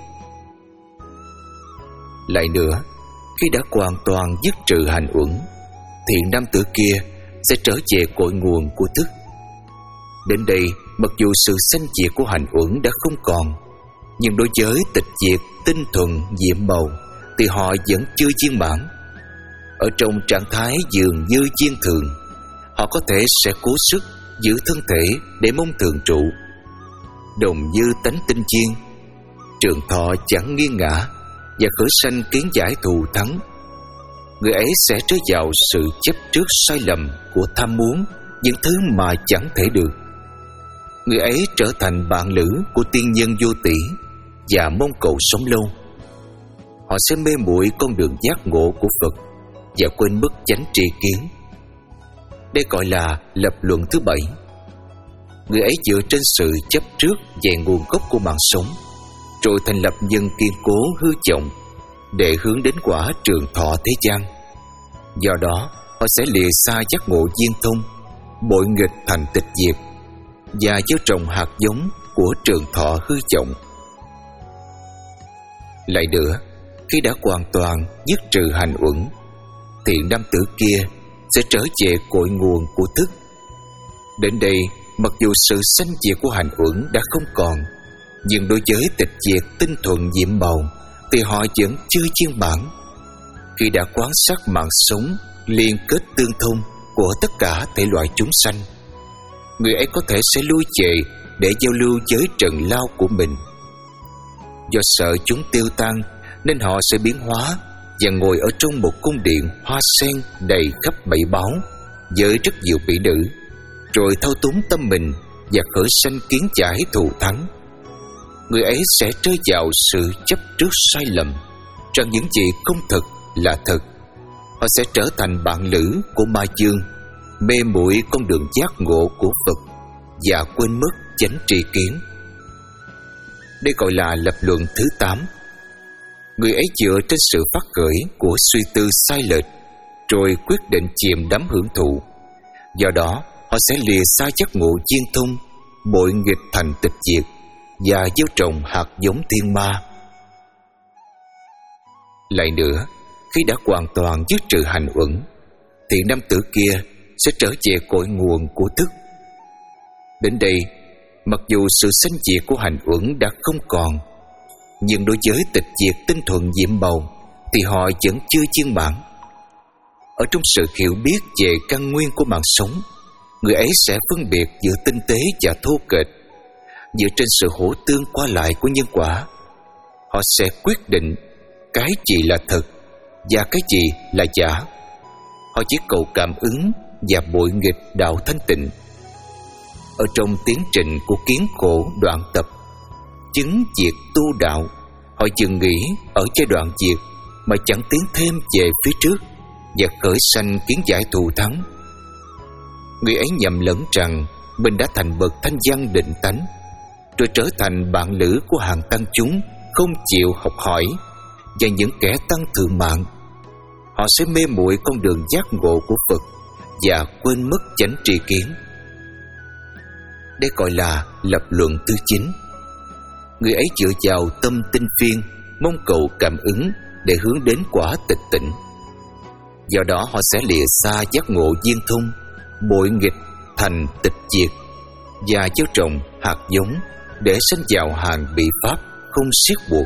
Lại nữa, khi đã hoàn toàn dứt trừ hành uẩn, thiện nam tử kia sẽ trở về cội nguồn của thức. Đến đây, mặc dù sự sanh diệt của hành uẩn đã không còn, nhưng đối với tịch diệt tinh thuần nhiệm màu thì họ vẫn chưa viên mãn. Ở trong trạng thái dường như viên thường, họ có thể sẽ cố sức giữ thân thể để mong thường trụ. Đồng như tánh tinh chiên, trường thọ chẳng nghiêng ngã và khởi sanh kiến giải thù thắng. Người ấy sẽ rơi vào sự chấp trước sai lầm của tham muốn những thứ mà chẳng thể được. Người ấy trở thành bạn lữ của tiên nhân vô tỷ và mong cầu sống lâu. Họ sẽ mê muội con đường giác ngộ của Phật và quên mất chánh tri kiến. Đây gọi là lập luận thứ bảy. Người ấy dựa trên sự chấp trước về nguồn gốc của mạng sống, rồi thành lập nhân kiên cố hư vọng để hướng đến quả trường thọ thế gian. Do đó họ sẽ lìa xa giác ngộ viên thông, bội nghịch thành tịch diệt và gieo trồng hạt giống của trường thọ hư vọng. Lại nữa, khi đã hoàn toàn dứt trừ hành uẩn, thiện nam tử kia sẽ trở về cội nguồn của thức. Đến đây, mặc dù sự sanh diệt của hành uẩn đã không còn, nhưng đối với tịch diệt tinh thuần nhiệm màu thì họ vẫn chưa viên mãn. Khi đã quan sát mạng sống liên kết tương thông của tất cả thể loại chúng sanh, người ấy có thể sẽ lui về để giao lưu với trần lao của mình. Do sợ chúng tiêu tan nên họ sẽ biến hóa và ngồi ở trong một cung điện hoa sen đầy khắp bảy báo với rất nhiều mỹ nữ, rồi thao túng tâm mình và khởi sanh kiến giải thù thắng. Người ấy sẽ rơi vào sự chấp trước sai lầm rằng những gì không thật là thật. Họ sẽ trở thành bạn lữ của ma dương, mê muội con đường giác ngộ của Phật và quên mất chánh tri kiến. Đây gọi là lập luận thứ tám. Người ấy dựa trên sự phát khởi của suy tư sai lệch, rồi quyết định chìm đắm hưởng thụ. Do đó họ sẽ lìa xa giác ngộ viên thông, bội nghịch thành tịch diệt và gieo trồng hạt giống thiên ma. Lại nữa, khi đã hoàn toàn dứt trừ hành uẩn, thiện nam tử kia sẽ trở về cội nguồn của thức. Đến đây, mặc dù sự sanh diệt của hành uẩn đã không còn, nhưng đối với tịch diệt tinh thuần nhiệm màu thì họ vẫn chưa viên mãn. Ở trong sự hiểu biết về căn nguyên của mạng sống, người ấy sẽ phân biệt giữa tinh tế và thô kệch. Dựa trên sự hỗ tương qua lại của nhân quả, họ sẽ quyết định cái gì là thật và cái gì là giả. Họ chỉ cầu cảm ứng và bội nghịch đạo thanh tịnh. Ở trong tiến trình của kiến khổ đoạn tập, chứng diệt tu đạo, họ dừng nghỉ ở giai đoạn diệt mà chẳng tiến thêm về phía trước và khởi sanh kiến giải thù thắng. Người ấy nhầm lẫn rằng mình đã thành bậc thanh văn định tánh, rồi trở thành bạn lữ của hàng tăng chúng không chịu học hỏi và những kẻ tăng thượng mạng. Họ sẽ mê muội con đường giác ngộ của Phật và quên mất chánh tri kiến. Đây gọi là lập luận thứ chín. Người ấy dựa vào tâm tinh phiên, mong cầu cảm ứng để hướng đến quả tịch tịnh. Do đó họ sẽ lìa xa giác ngộ viên thông, bội nghịch thành tịch diệt, và gieo trồng hạt giống để sanh vào hàng bị pháp không siết buộc.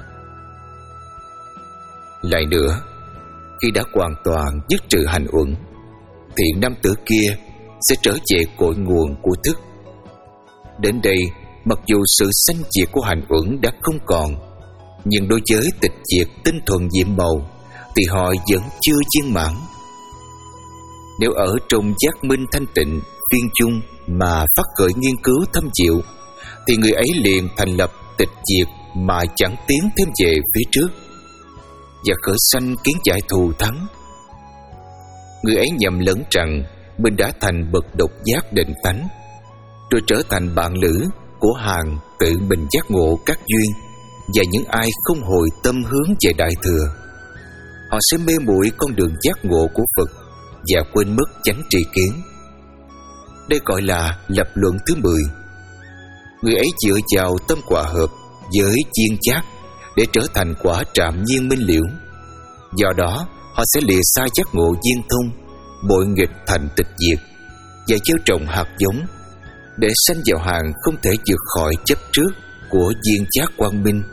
Lại nữa, khi đã hoàn toàn dứt trừ hành uẩn, thiện nam tử kia sẽ trở về cội nguồn của thức. Đến đây, mặc dù sự sanh diệt của hành uẩn đã không còn, nhưng đối với tịch diệt tinh thuần diệm màu thì họ vẫn chưa viên mãn. Nếu ở trong giác minh thanh tịnh tuyên chung mà phát khởi nghiên cứu thâm diệu, thì người ấy liền thành lập tịch diệt mà chẳng tiến thêm về phía trước, và khởi sanh kiến giải thù thắng. Người ấy nhầm lẫn rằng mình đã thành bậc độc giác định tánh, rồi trở thành bạn lữ của hàng tự mình giác ngộ các duyên và những ai không hồi tâm hướng về Đại Thừa. Họ sẽ mê muội con đường giác ngộ của Phật và quên mất chánh tri kiến. Đây gọi là lập luận thứ mười. Người ấy dựa vào tâm quả hợp với duyên giác để trở thành quả trạm nhiên minh liễu. Do đó, họ sẽ lìa xa giác ngộ viên thông, bội nghịch thành tịch diệt, và gieo trồng hạt giống để sanh vào hàng không thể vượt khỏi chấp trước của duyên giác quang minh.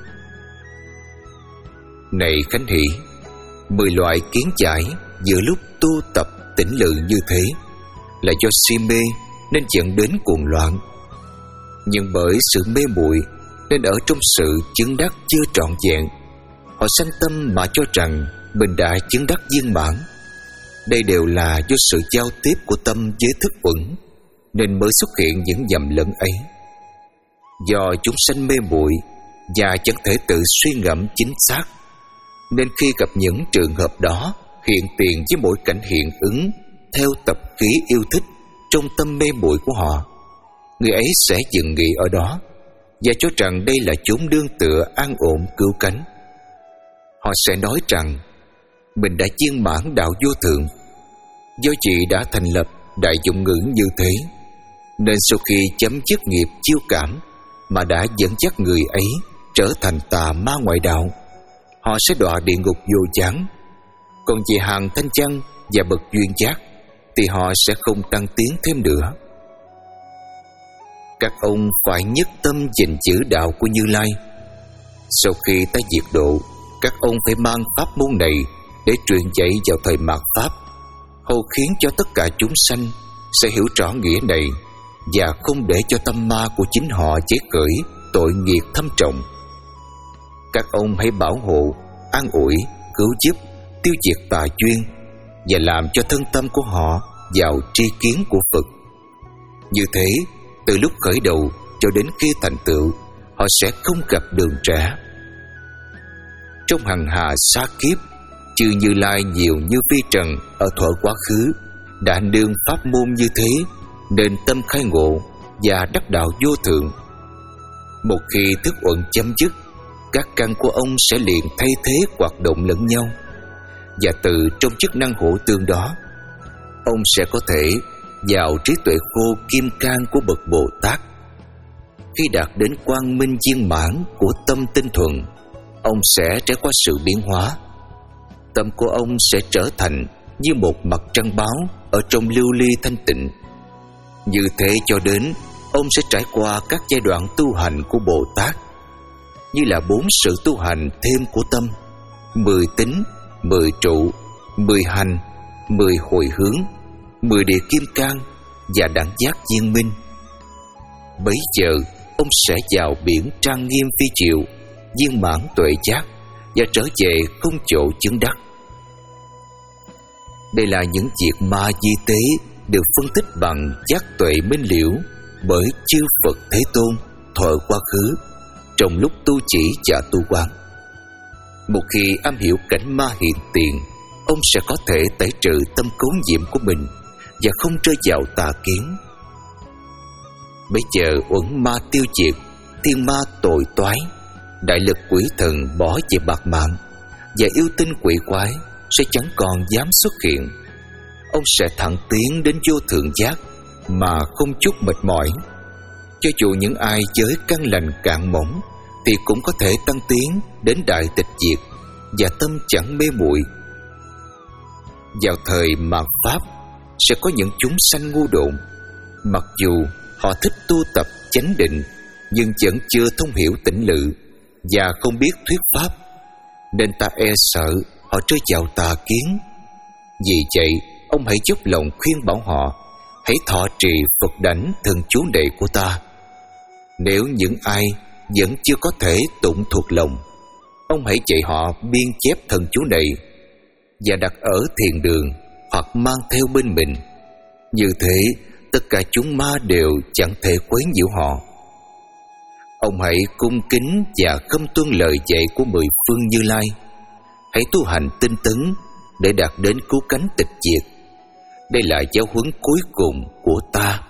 Này Khánh Hỷ, mười loại kiến giải giữa lúc tu tập tĩnh lự như thế là do si mê nên dẫn đến cuồng loạn. Nhưng bởi sự mê muội nên ở trong sự chứng đắc chưa trọn vẹn, họ sanh tâm mà cho rằng mình đã chứng đắc viên mãn. Đây đều là do sự giao tiếp của tâm với thức uẩn nên mới xuất hiện những nhầm lẫn ấy. Do chúng sanh mê muội và chẳng thể tự suy ngẫm chính xác, nên khi gặp những trường hợp đó hiện tiền với mỗi cảnh hiện ứng theo tập khí yêu thích trong tâm mê muội của họ, người ấy sẽ dừng nghỉ ở đó và cho rằng đây là chốn nương tựa an ổn cứu cánh. Họ sẽ nói rằng mình đã viên mãn đạo vô thượng. Do chị đã thành lập đại dụng ngữ như thế, nên sau khi chấm dứt nghiệp chiêu cảm mà đã dẫn dắt người ấy trở thành tà ma ngoại đạo, họ sẽ đọa địa ngục vô gián. Còn về hàng thanh văn và bậc duyên giác thì họ sẽ không tăng tiến thêm nữa. Các ông phải nhất tâm gìn giữ đạo của Như Lai. Sau khi ta diệt độ, các ông phải mang pháp môn này để truyền dạy vào thời mạt pháp, hầu khiến cho tất cả chúng sanh sẽ hiểu rõ nghĩa này và không để cho tâm ma của chính họ chế khởi tội nghiệp thâm trọng. Các ông hãy bảo hộ, an ủi, cứu giúp, tiêu diệt tà duyên và làm cho thân tâm của họ vào tri kiến của Phật. Như thế, từ lúc khởi đầu cho đến khi thành tựu, họ sẽ không gặp đường rẽ. Trong hằng hà sa kiếp, chư Như Lai nhiều như vi trần ở thuở quá khứ đã nương pháp môn như thế nên tâm khai ngộ và đắc đạo vô thượng. Một khi thức uẩn chấm dứt, các căn của ông sẽ liền thay thế hoạt động lẫn nhau, và từ trong chức năng hỗ tương đó, ông sẽ có thể vào trí tuệ khô kim cang của bậc Bồ Tát. Khi đạt đến quang minh viên mãn của tâm tinh thuần, ông sẽ trải qua sự biến hóa. Tâm của ông sẽ trở thành như một mặt trăng báo ở trong lưu ly thanh tịnh. Như thế cho đến ông sẽ trải qua các giai đoạn tu hành của Bồ Tát, như là bốn sự tu hành thêm của tâm: mười tính, mười trụ, mười hành, mười hồi hướng, mười địa kim cang và đẳng giác viên minh. Bấy giờ ông sẽ vào biển trang nghiêm phi diệu, viên mãn tuệ giác và trở về không chỗ chứng đắc. Đây là những việc ma di tế được phân tích bằng giác tuệ minh liễu bởi chư Phật Thế Tôn thuở quá khứ trong lúc tu chỉ và tu quán. Một khi am hiểu cảnh ma hiện tiền, ông sẽ có thể tẩy trừ tâm cấu nhiễm của mình và không rơi vào tà kiến. Bây giờ uẩn ma tiêu diệt, thiên ma tội toái, đại lực quỷ thần bỏ về bạc mạng, và yêu tinh quỷ quái sẽ chẳng còn dám xuất hiện. Ông sẽ thẳng tiến đến vô thượng giác mà không chút mệt mỏi. Cho dù những ai giới căn lành cạn mỏng thì cũng có thể tăng tiến đến đại tịch diệt và tâm chẳng mê muội. Vào thời mạt Pháp sẽ có những chúng sanh ngu độn, mặc dù họ thích tu tập chánh định nhưng vẫn chưa thông hiểu tĩnh lự và không biết thuyết pháp, nên ta e sợ họ rơi vào tà kiến. Vì vậy, ông hãy dốc lòng khuyên bảo họ hãy thọ trì Phật đảnh thần chú này của ta. Nếu những ai vẫn chưa có thể tụng thuộc lòng, ông hãy dạy họ biên chép thần chú này và đặt ở thiền đường hoặc mang theo bên mình. Như thế, tất cả chúng ma đều chẳng thể quấy nhiễu họ. Ông hãy cung kính và khâm tuân lời dạy của mười phương Như Lai. Hãy tu hành tinh tấn để đạt đến cứu cánh tịch diệt. Đây là giáo huấn cuối cùng của ta.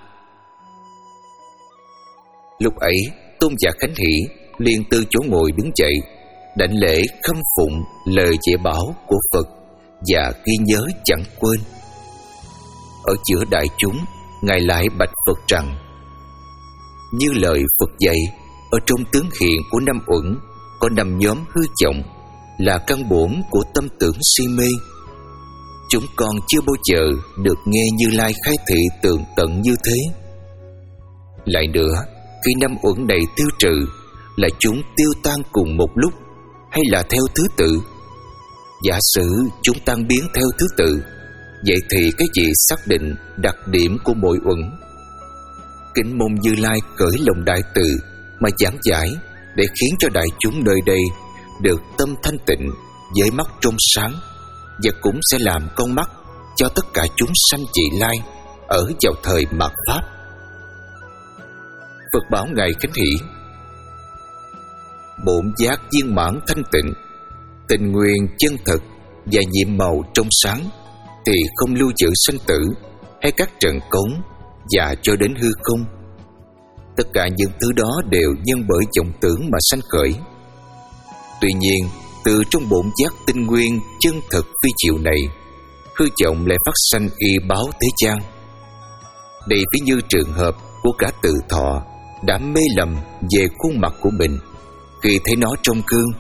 Lúc ấy, Tôn giả Khánh Hỷ liền từ chỗ ngồi đứng dậy, đảnh lễ khâm phụng lời dạy bảo của Phật và ghi nhớ chẳng quên. Ở giữa đại chúng, Ngài lại bạch Phật rằng: như lời Phật dạy, ở trong tướng hiện của năm uẩn có năm nhóm hư vọng là căn bổn của tâm tưởng si mê. Chúng con chưa bao giờ được nghe Như Lai khai thị tường tận như thế. Lại nữa, khi năm uẩn này tiêu trừ, là chúng tiêu tan cùng một lúc hay là theo thứ tự? Giả sử chúng tan biến theo thứ tự, vậy thì cái gì xác định đặc điểm của mỗi uẩn? Kính mong Như Lai cởi lòng đại từ mà giảng giải, để khiến cho đại chúng nơi đây được tâm thanh tịnh với mắt trong sáng, và cũng sẽ làm con mắt cho tất cả chúng sanh vị lai ở vào thời mạt Pháp. Phật bảo Ngài Khánh Hỷ: bổn giác viên mãn thanh tịnh, tình nguyện chân thật và nhiệm màu trong sáng, thì không lưu giữ sanh tử hay các trận cống và cho đến hư không. Tất cả những thứ đó đều nhân bởi vọng tưởng mà sanh khởi. Tuy nhiên, từ trong bổn giác tinh nguyên chân thật phi diệu này, hư vọng lại phát sanh y báo thế gian. Đây ví như trường hợp của cả Từ Thọ đã mê lầm về khuôn mặt của mình khi thấy nó trong gương.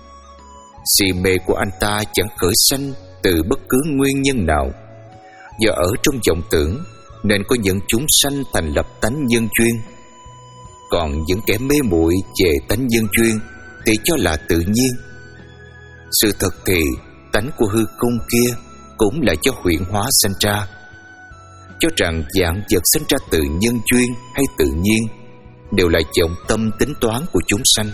Si mê của anh ta chẳng khởi sanh từ bất cứ nguyên nhân nào. Do ở trong vọng tưởng nên có những chúng sanh thành lập tánh nhân duyên. Còn những kẻ mê muội về tánh nhân duyên thì cho là tự nhiên. Sự thật thì tánh của hư không kia cũng là do huyễn hóa sanh ra. Cho rằng dạng vật sinh ra từ nhân duyên hay tự nhiên đều là vọng tâm tính toán của chúng sanh.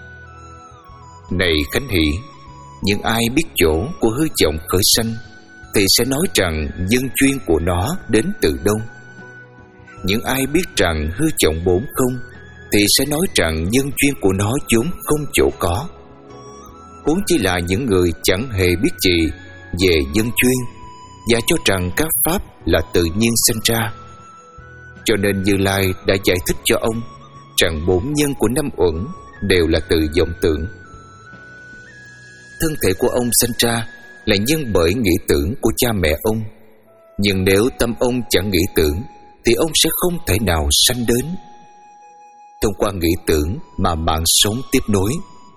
Này Khánh Hỷ, những ai biết chỗ của hư vọng khởi sanh thì sẽ nói rằng nhân duyên của nó đến từ đâu. Những ai biết rằng hư vọng bổn không thì sẽ nói rằng nhân duyên của nó vốn không chỗ có. Huống chi là những người chẳng hề biết gì về nhân duyên và cho rằng các pháp là tự nhiên sinh ra. Cho nên Như Lai đã giải thích cho ông rằng bổn nhân của năm uẩn đều là từ vọng tưởng. Thân thể của ông sinh ra là nhân bởi nghĩ tưởng của cha mẹ ông. Nhưng nếu tâm ông chẳng nghĩ tưởng thì ông sẽ không thể nào sanh đến. Thông qua nghĩ tưởng mà mạng sống tiếp nối.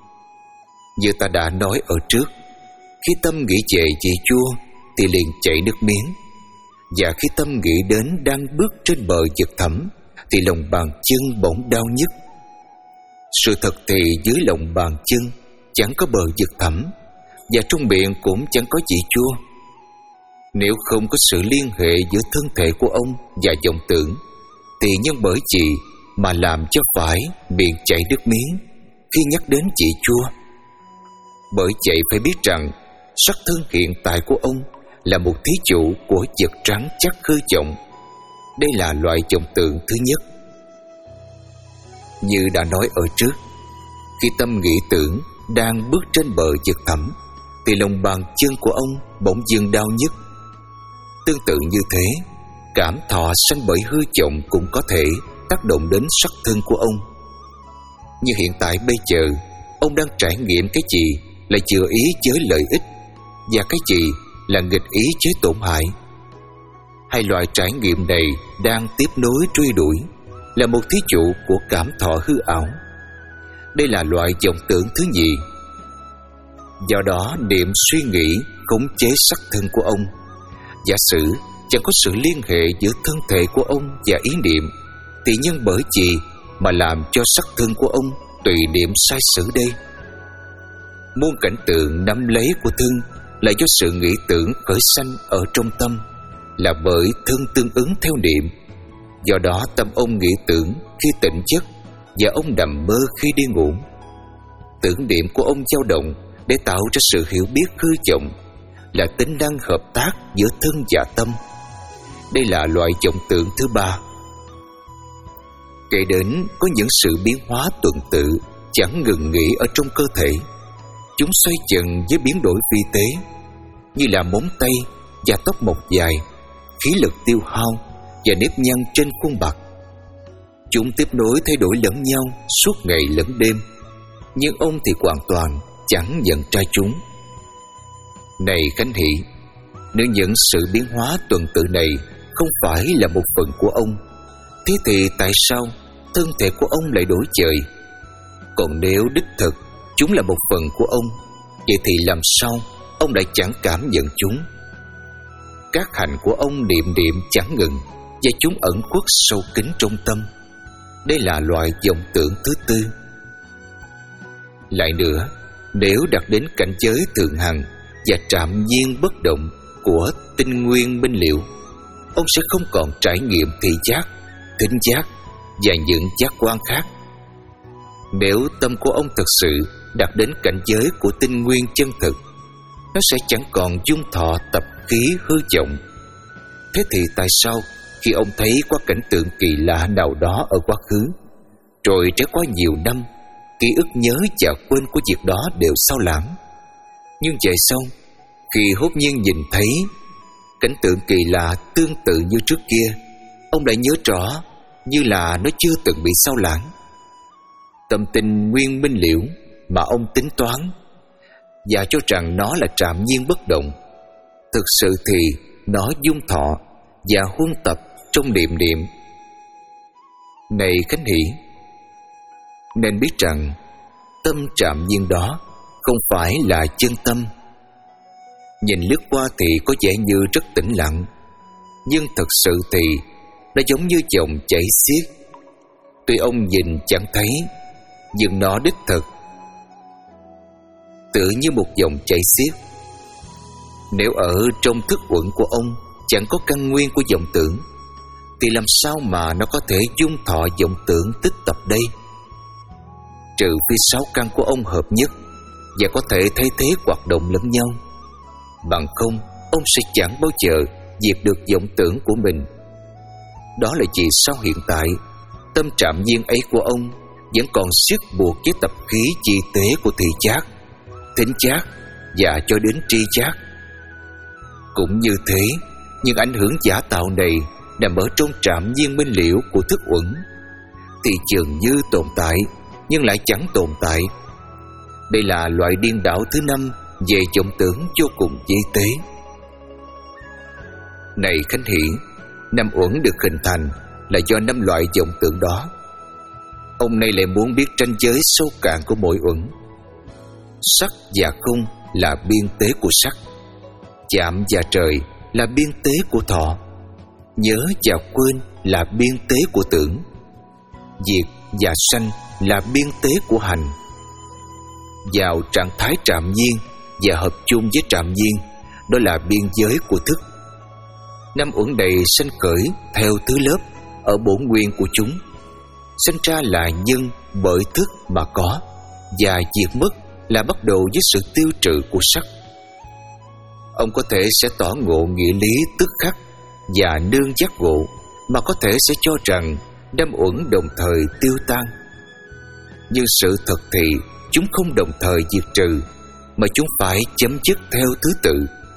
Như ta đã nói ở trước, khi tâm nghĩ về vị vua thì liền chảy nước miếng, và khi tâm nghĩ đến đang bước trên bờ vực thẳm thì lòng bàn chân bỗng đau nhức. Sự thật thì dưới lòng bàn chân chẳng có bờ vực thẳm, và trong miệng cũng chẳng có vị chua. Nếu không có sự liên hệ giữa thân thể của ông và vọng tưởng thì nhân bởi gì mà làm cho phải miệng chảy nước miếng khi nhắc đến vị chua? Bởi vậy phải biết rằng sắc thân hiện tại của ông là một thí dụ của vật trắng chắc hư vọng. Đây là loại vọng tưởng thứ nhất. Như đã nói ở trước, khi tâm nghĩ tưởng đang bước trên bờ vực thẳm thì lòng bàn chân của ông bỗng dưng đau nhức. Tương tự như thế, cảm thọ sanh bởi hư vọng cũng có thể tác động đến sắc thân của ông. Như hiện tại bây giờ, ông đang trải nghiệm cái gì là vừa ý với lợi ích và cái gì là nghịch ý với tổn hại. Hai loại trải nghiệm này đang tiếp nối truy đuổi, là một thí dụ của cảm thọ hư ảo. Đây là loại vọng tưởng thứ nhì. Do đó, niệm suy nghĩ khống chế sắc thân của ông Giả sử chẳng có sự liên hệ giữa thân thể của ông và ý niệm, thì nhân bởi gì mà làm cho sắc thân của ông tùy niệm sai sử đây? Muôn cảnh tượng nắm lấy của thân là do sự nghĩ tưởng khởi sanh ở trong tâm, là bởi thân tương ứng theo niệm. Do đó tâm ông nghĩ tưởng khi tỉnh giấc, và ông nằm mơ khi đi ngủ. Tưởng niệm của ông dao động để tạo ra sự hiểu biết hư vọng, là tính năng hợp tác giữa thân và tâm. Đây là loại vọng tưởng thứ ba. Kể đến có những sự biến hóa tuần tự chẳng ngừng nghỉ ở trong cơ thể. Chúng xoay dần với biến đổi vi tế, như là móng tay và tóc mọc dài, khí lực tiêu hao và nếp nhăn trên khuôn mặt. Chúng tiếp nối thay đổi lẫn nhau suốt ngày lẫn đêm, nhưng ông thì hoàn toàn chẳng nhận ra chúng. Này Khánh Hỷ, nếu những sự biến hóa tuần tự này không phải là một phần của ông, thế thì tại sao thân thể của ông lại đổi dời? Còn nếu đích thực chúng là một phần của ông, vậy thì làm sao ông lại chẳng cảm nhận chúng? Các hành của ông niệm niệm chẳng ngừng, và chúng ẩn khuất sâu kín trong tâm. Đây là loại vọng tưởng thứ tư. Lại nữa, nếu đạt đến cảnh giới thượng hằng và trạm nhiên bất động của tinh nguyên minh liệu, ông sẽ không còn trải nghiệm thị giác, thính giác và những giác quan khác. Nếu tâm của ông thực sự đạt đến cảnh giới của tinh nguyên chân thực, nó sẽ chẳng còn dung thọ tập khí hư vọng. Thế thì tại sao khi ông thấy qua cảnh tượng kỳ lạ nào đó ở quá khứ, rồi trải qua nhiều năm, ký ức nhớ và quên của việc đó đều sao lãng? Nhưng vậy xong, khi hốt nhiên nhìn thấy cảnh tượng kỳ lạ tương tự như trước kia, ông lại nhớ rõ như là nó chưa từng bị sao lãng. Tâm tình nguyên minh liễu mà ông tính toán và cho rằng nó là trạm nhiên bất động, thực sự thì nó dung thọ và huân tập trong niệm niệm. Này Khánh Hỷ, nên biết rằng tâm trạm nhiên đó không phải là chân tâm. Nhìn lướt qua thì có vẻ như rất tĩnh lặng, nhưng thật sự thì nó giống như dòng chảy xiết. Tuy ông nhìn chẳng thấy, nhưng nó đích thực tựa như một dòng chảy xiết. Nếu ở trong thức uẩn của ông chẳng có căn nguyên của vọng tưởng, thì làm sao mà nó có thể dung thọ vọng tưởng tích tập đây? Trừ phi sáu căn của ông hợp nhất và có thể thay thế hoạt động lẫn nhau, bằng không ông sẽ chẳng bao giờ diệt được vọng tưởng của mình. Đó là vì sao hiện tại tâm trạm nhiên ấy của ông vẫn còn siết buộc với tập khí chi tế của thị giác, thính giác và cho đến tri giác. Cũng như thế, những ảnh hưởng giả tạo này nằm ở trong trạm nhiên minh liễu của thức uẩn, thì dường như tồn tại nhưng lại chẳng tồn tại. Đây là loại điên đảo thứ năm về vọng tưởng vô cùng vi tế. Này Khánh Hỷ, năm uẩn được hình thành là do năm loại vọng tưởng đó. Ông nay lại muốn biết ranh giới sâu cạn của mỗi uẩn. Sắc và không là biên tế của sắc, chạm và trời là biên tế của thọ, nhớ và quên là biên tế của tưởng, diệt và sanh là biên tế của hành. Vào trạng thái trạm nhiên và hợp chung với trạm nhiên, đó là biên giới của thức. Năm uẩn này sanh khởi theo thứ lớp ở bổn nguyên của chúng. Sanh ra là nhân bởi thức mà có, và diệt mất là bắt đầu với sự tiêu trừ của sắc. Ông có thể sẽ tỏ ngộ nghĩa lý tức khắc và nương giác ngộ, mà có thể sẽ cho rằng năm uẩn đồng thời tiêu tan. Nhưng sự thật thì chúng không đồng thời diệt trừ, mà chúng phải chấm dứt theo thứ tự.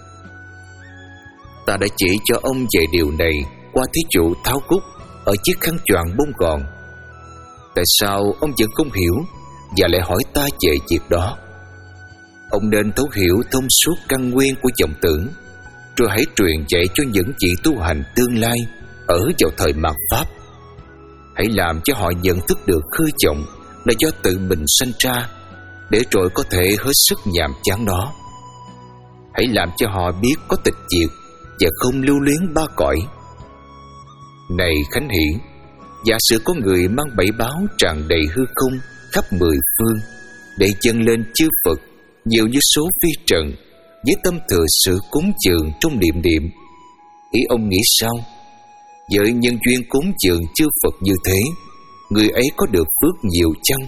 Ta đã chỉ cho ông về điều này qua thí dụ tháo cúc ở chiếc khăn choàng bông gòn. Tại sao ông vẫn không hiểu và lại hỏi ta về việc đó? Ông nên thấu hiểu thông suốt căn nguyên của vọng tưởng, rồi hãy truyền dạy cho những vị tu hành tương lai ở vào thời mạt Pháp. Hãy làm cho họ nhận thức được hư vọng là do tự mình sanh ra, để rồi có thể hết sức nhàm chán nó. Hãy làm cho họ biết có tịch diệt và không lưu luyến ba cõi. Này Khánh Hỷ, giả sử có người mang bảy báo tràn đầy hư không khắp mười phương để dâng lên chư Phật nhiều như số phi trần, với tâm thừa sự cúng dường trong niệm niệm, ý ông nghĩ sao? Với nhân duyên cúng dường chư Phật như thế, người ấy có được phước nhiều chăng?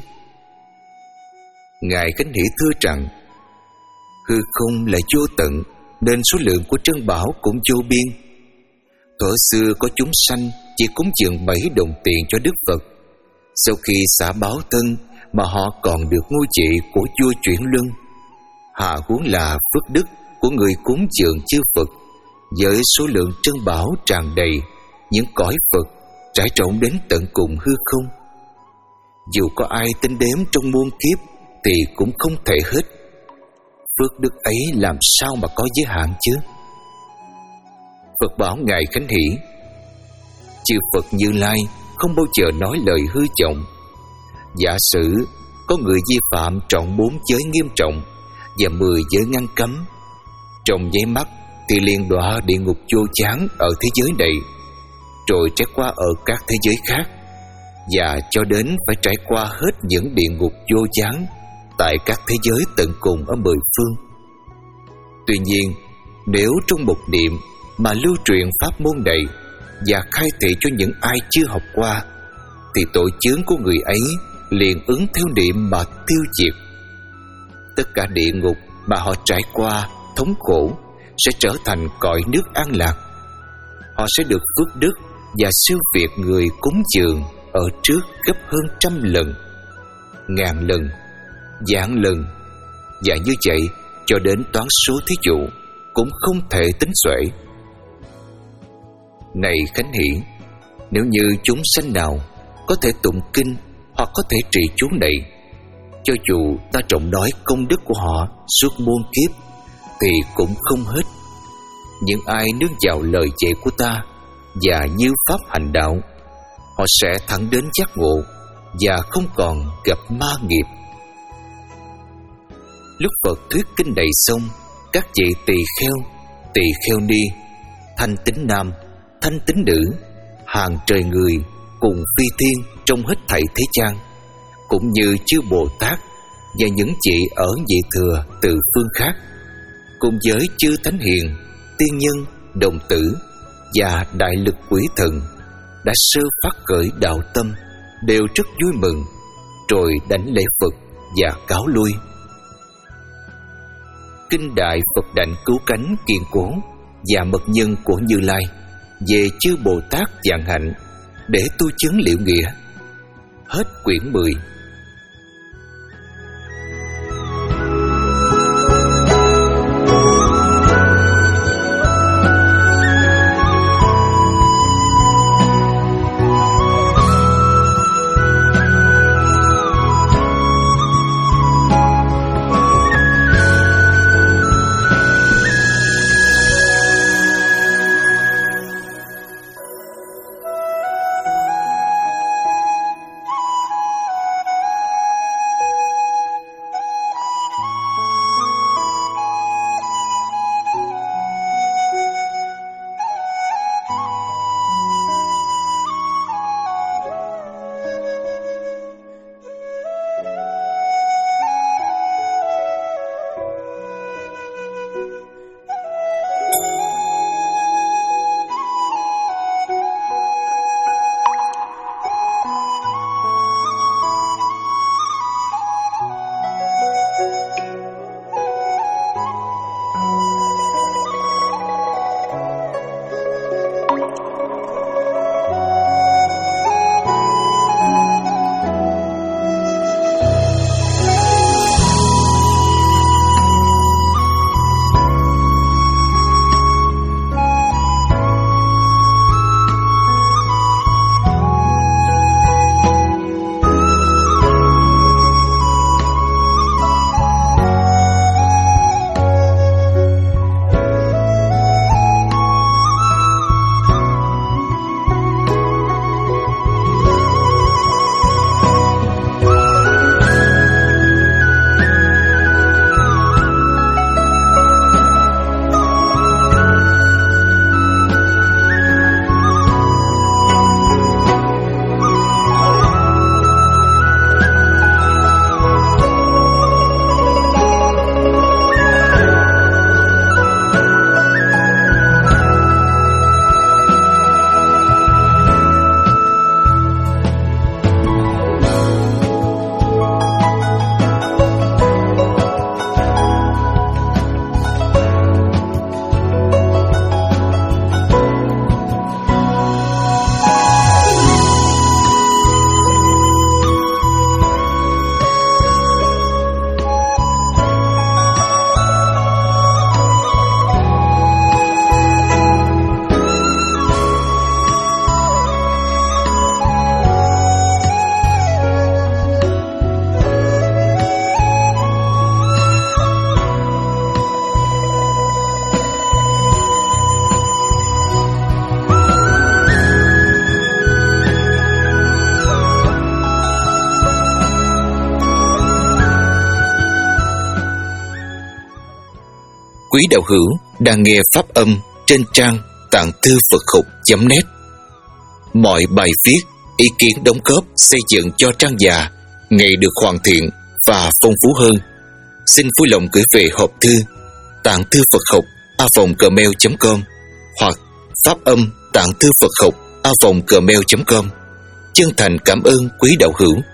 Ngài Khánh Hỷ thưa rằng, hư không là vô tận, nên số lượng của trân bảo cũng vô biên. Thuở xưa có chúng sanh chỉ cúng dường bảy đồng tiền cho Đức Phật, sau khi xả báo thân mà họ còn được ngôi vị của vua chuyển luân. Hạ huống là phước đức của người cúng dường chư Phật với số lượng trân bảo tràn đầy những cõi Phật trải rộng đến tận cùng hư không. Dù có ai tính đếm trong muôn kiếp thì cũng không thể hết. Phước đức ấy làm sao mà có giới hạn chứ? Phật bảo Ngài Khánh Hỷ, chư Phật Như Lai không bao giờ nói lời hư vọng. Giả sử có người vi phạm trọn bốn giới nghiêm trọng và mười giới ngăn cấm, trong nháy mắt thì liền đọa địa ngục vô chán ở thế giới này, rồi trải qua ở các thế giới khác, và cho đến phải trải qua hết những địa ngục vô chán tại các thế giới tận cùng ở mười phương. Tuy nhiên, nếu trong một niệm mà lưu truyền pháp môn này và khai thị cho những ai chưa học qua, thì tội chướng của người ấy liền ứng theo niệm mà tiêu diệt. Tất cả địa ngục mà họ trải qua thống khổ sẽ trở thành cõi nước an lạc. Họ sẽ được phước đức và siêu việt người cúng dường ở trước gấp hơn trăm lần, ngàn lần, vạn lần, và như vậy cho đến toán số thí dụ cũng không thể tính xuể. Này Khánh Hỷ, nếu như chúng sanh nào có thể tụng kinh hoặc có thể trì chú này, cho dù ta trọng nói công đức của họ suốt muôn kiếp thì cũng không hết. Những ai nương vào lời dạy của ta và như pháp hành đạo, họ sẽ thẳng đến giác ngộ và không còn gặp ma nghiệp. Lúc Phật thuyết kinh này xong, các vị tỳ kheo, tỳ kheo ni, thanh tín nam, thanh tín nữ, hàng trời người cùng phi thiên trong hết thảy thế gian, cũng như chư Bồ Tát và những vị ở vị thừa từ phương khác, cùng với chư thánh hiền, tiên nhân, đồng tử và đại lực quỷ thần đã sơ phát khởi đạo tâm, đều rất vui mừng, rồi đảnh lễ Phật và cáo lui. Kinh Đại Phật Đảnh Cứu Cánh Kiên Cố và mật nhân của Như Lai về chư Bồ Tát vạn hạnh để tu chứng liệu nghĩa. Hết quyển mười. quý đạo hữu đang nghe pháp âm trên trang tạng thư Phật học chấm net. Mọi bài viết, ý kiến đóng góp xây dựng cho trang già ngày được hoàn thiện và phong phú hơn. Xin vui lòng gửi về hộp thư tạng thư Phật học a vòng gmail chấm com hoặc pháp âm tạng thư Phật học a vòng gmail chấm com. Chân thành cảm ơn quý đạo hữu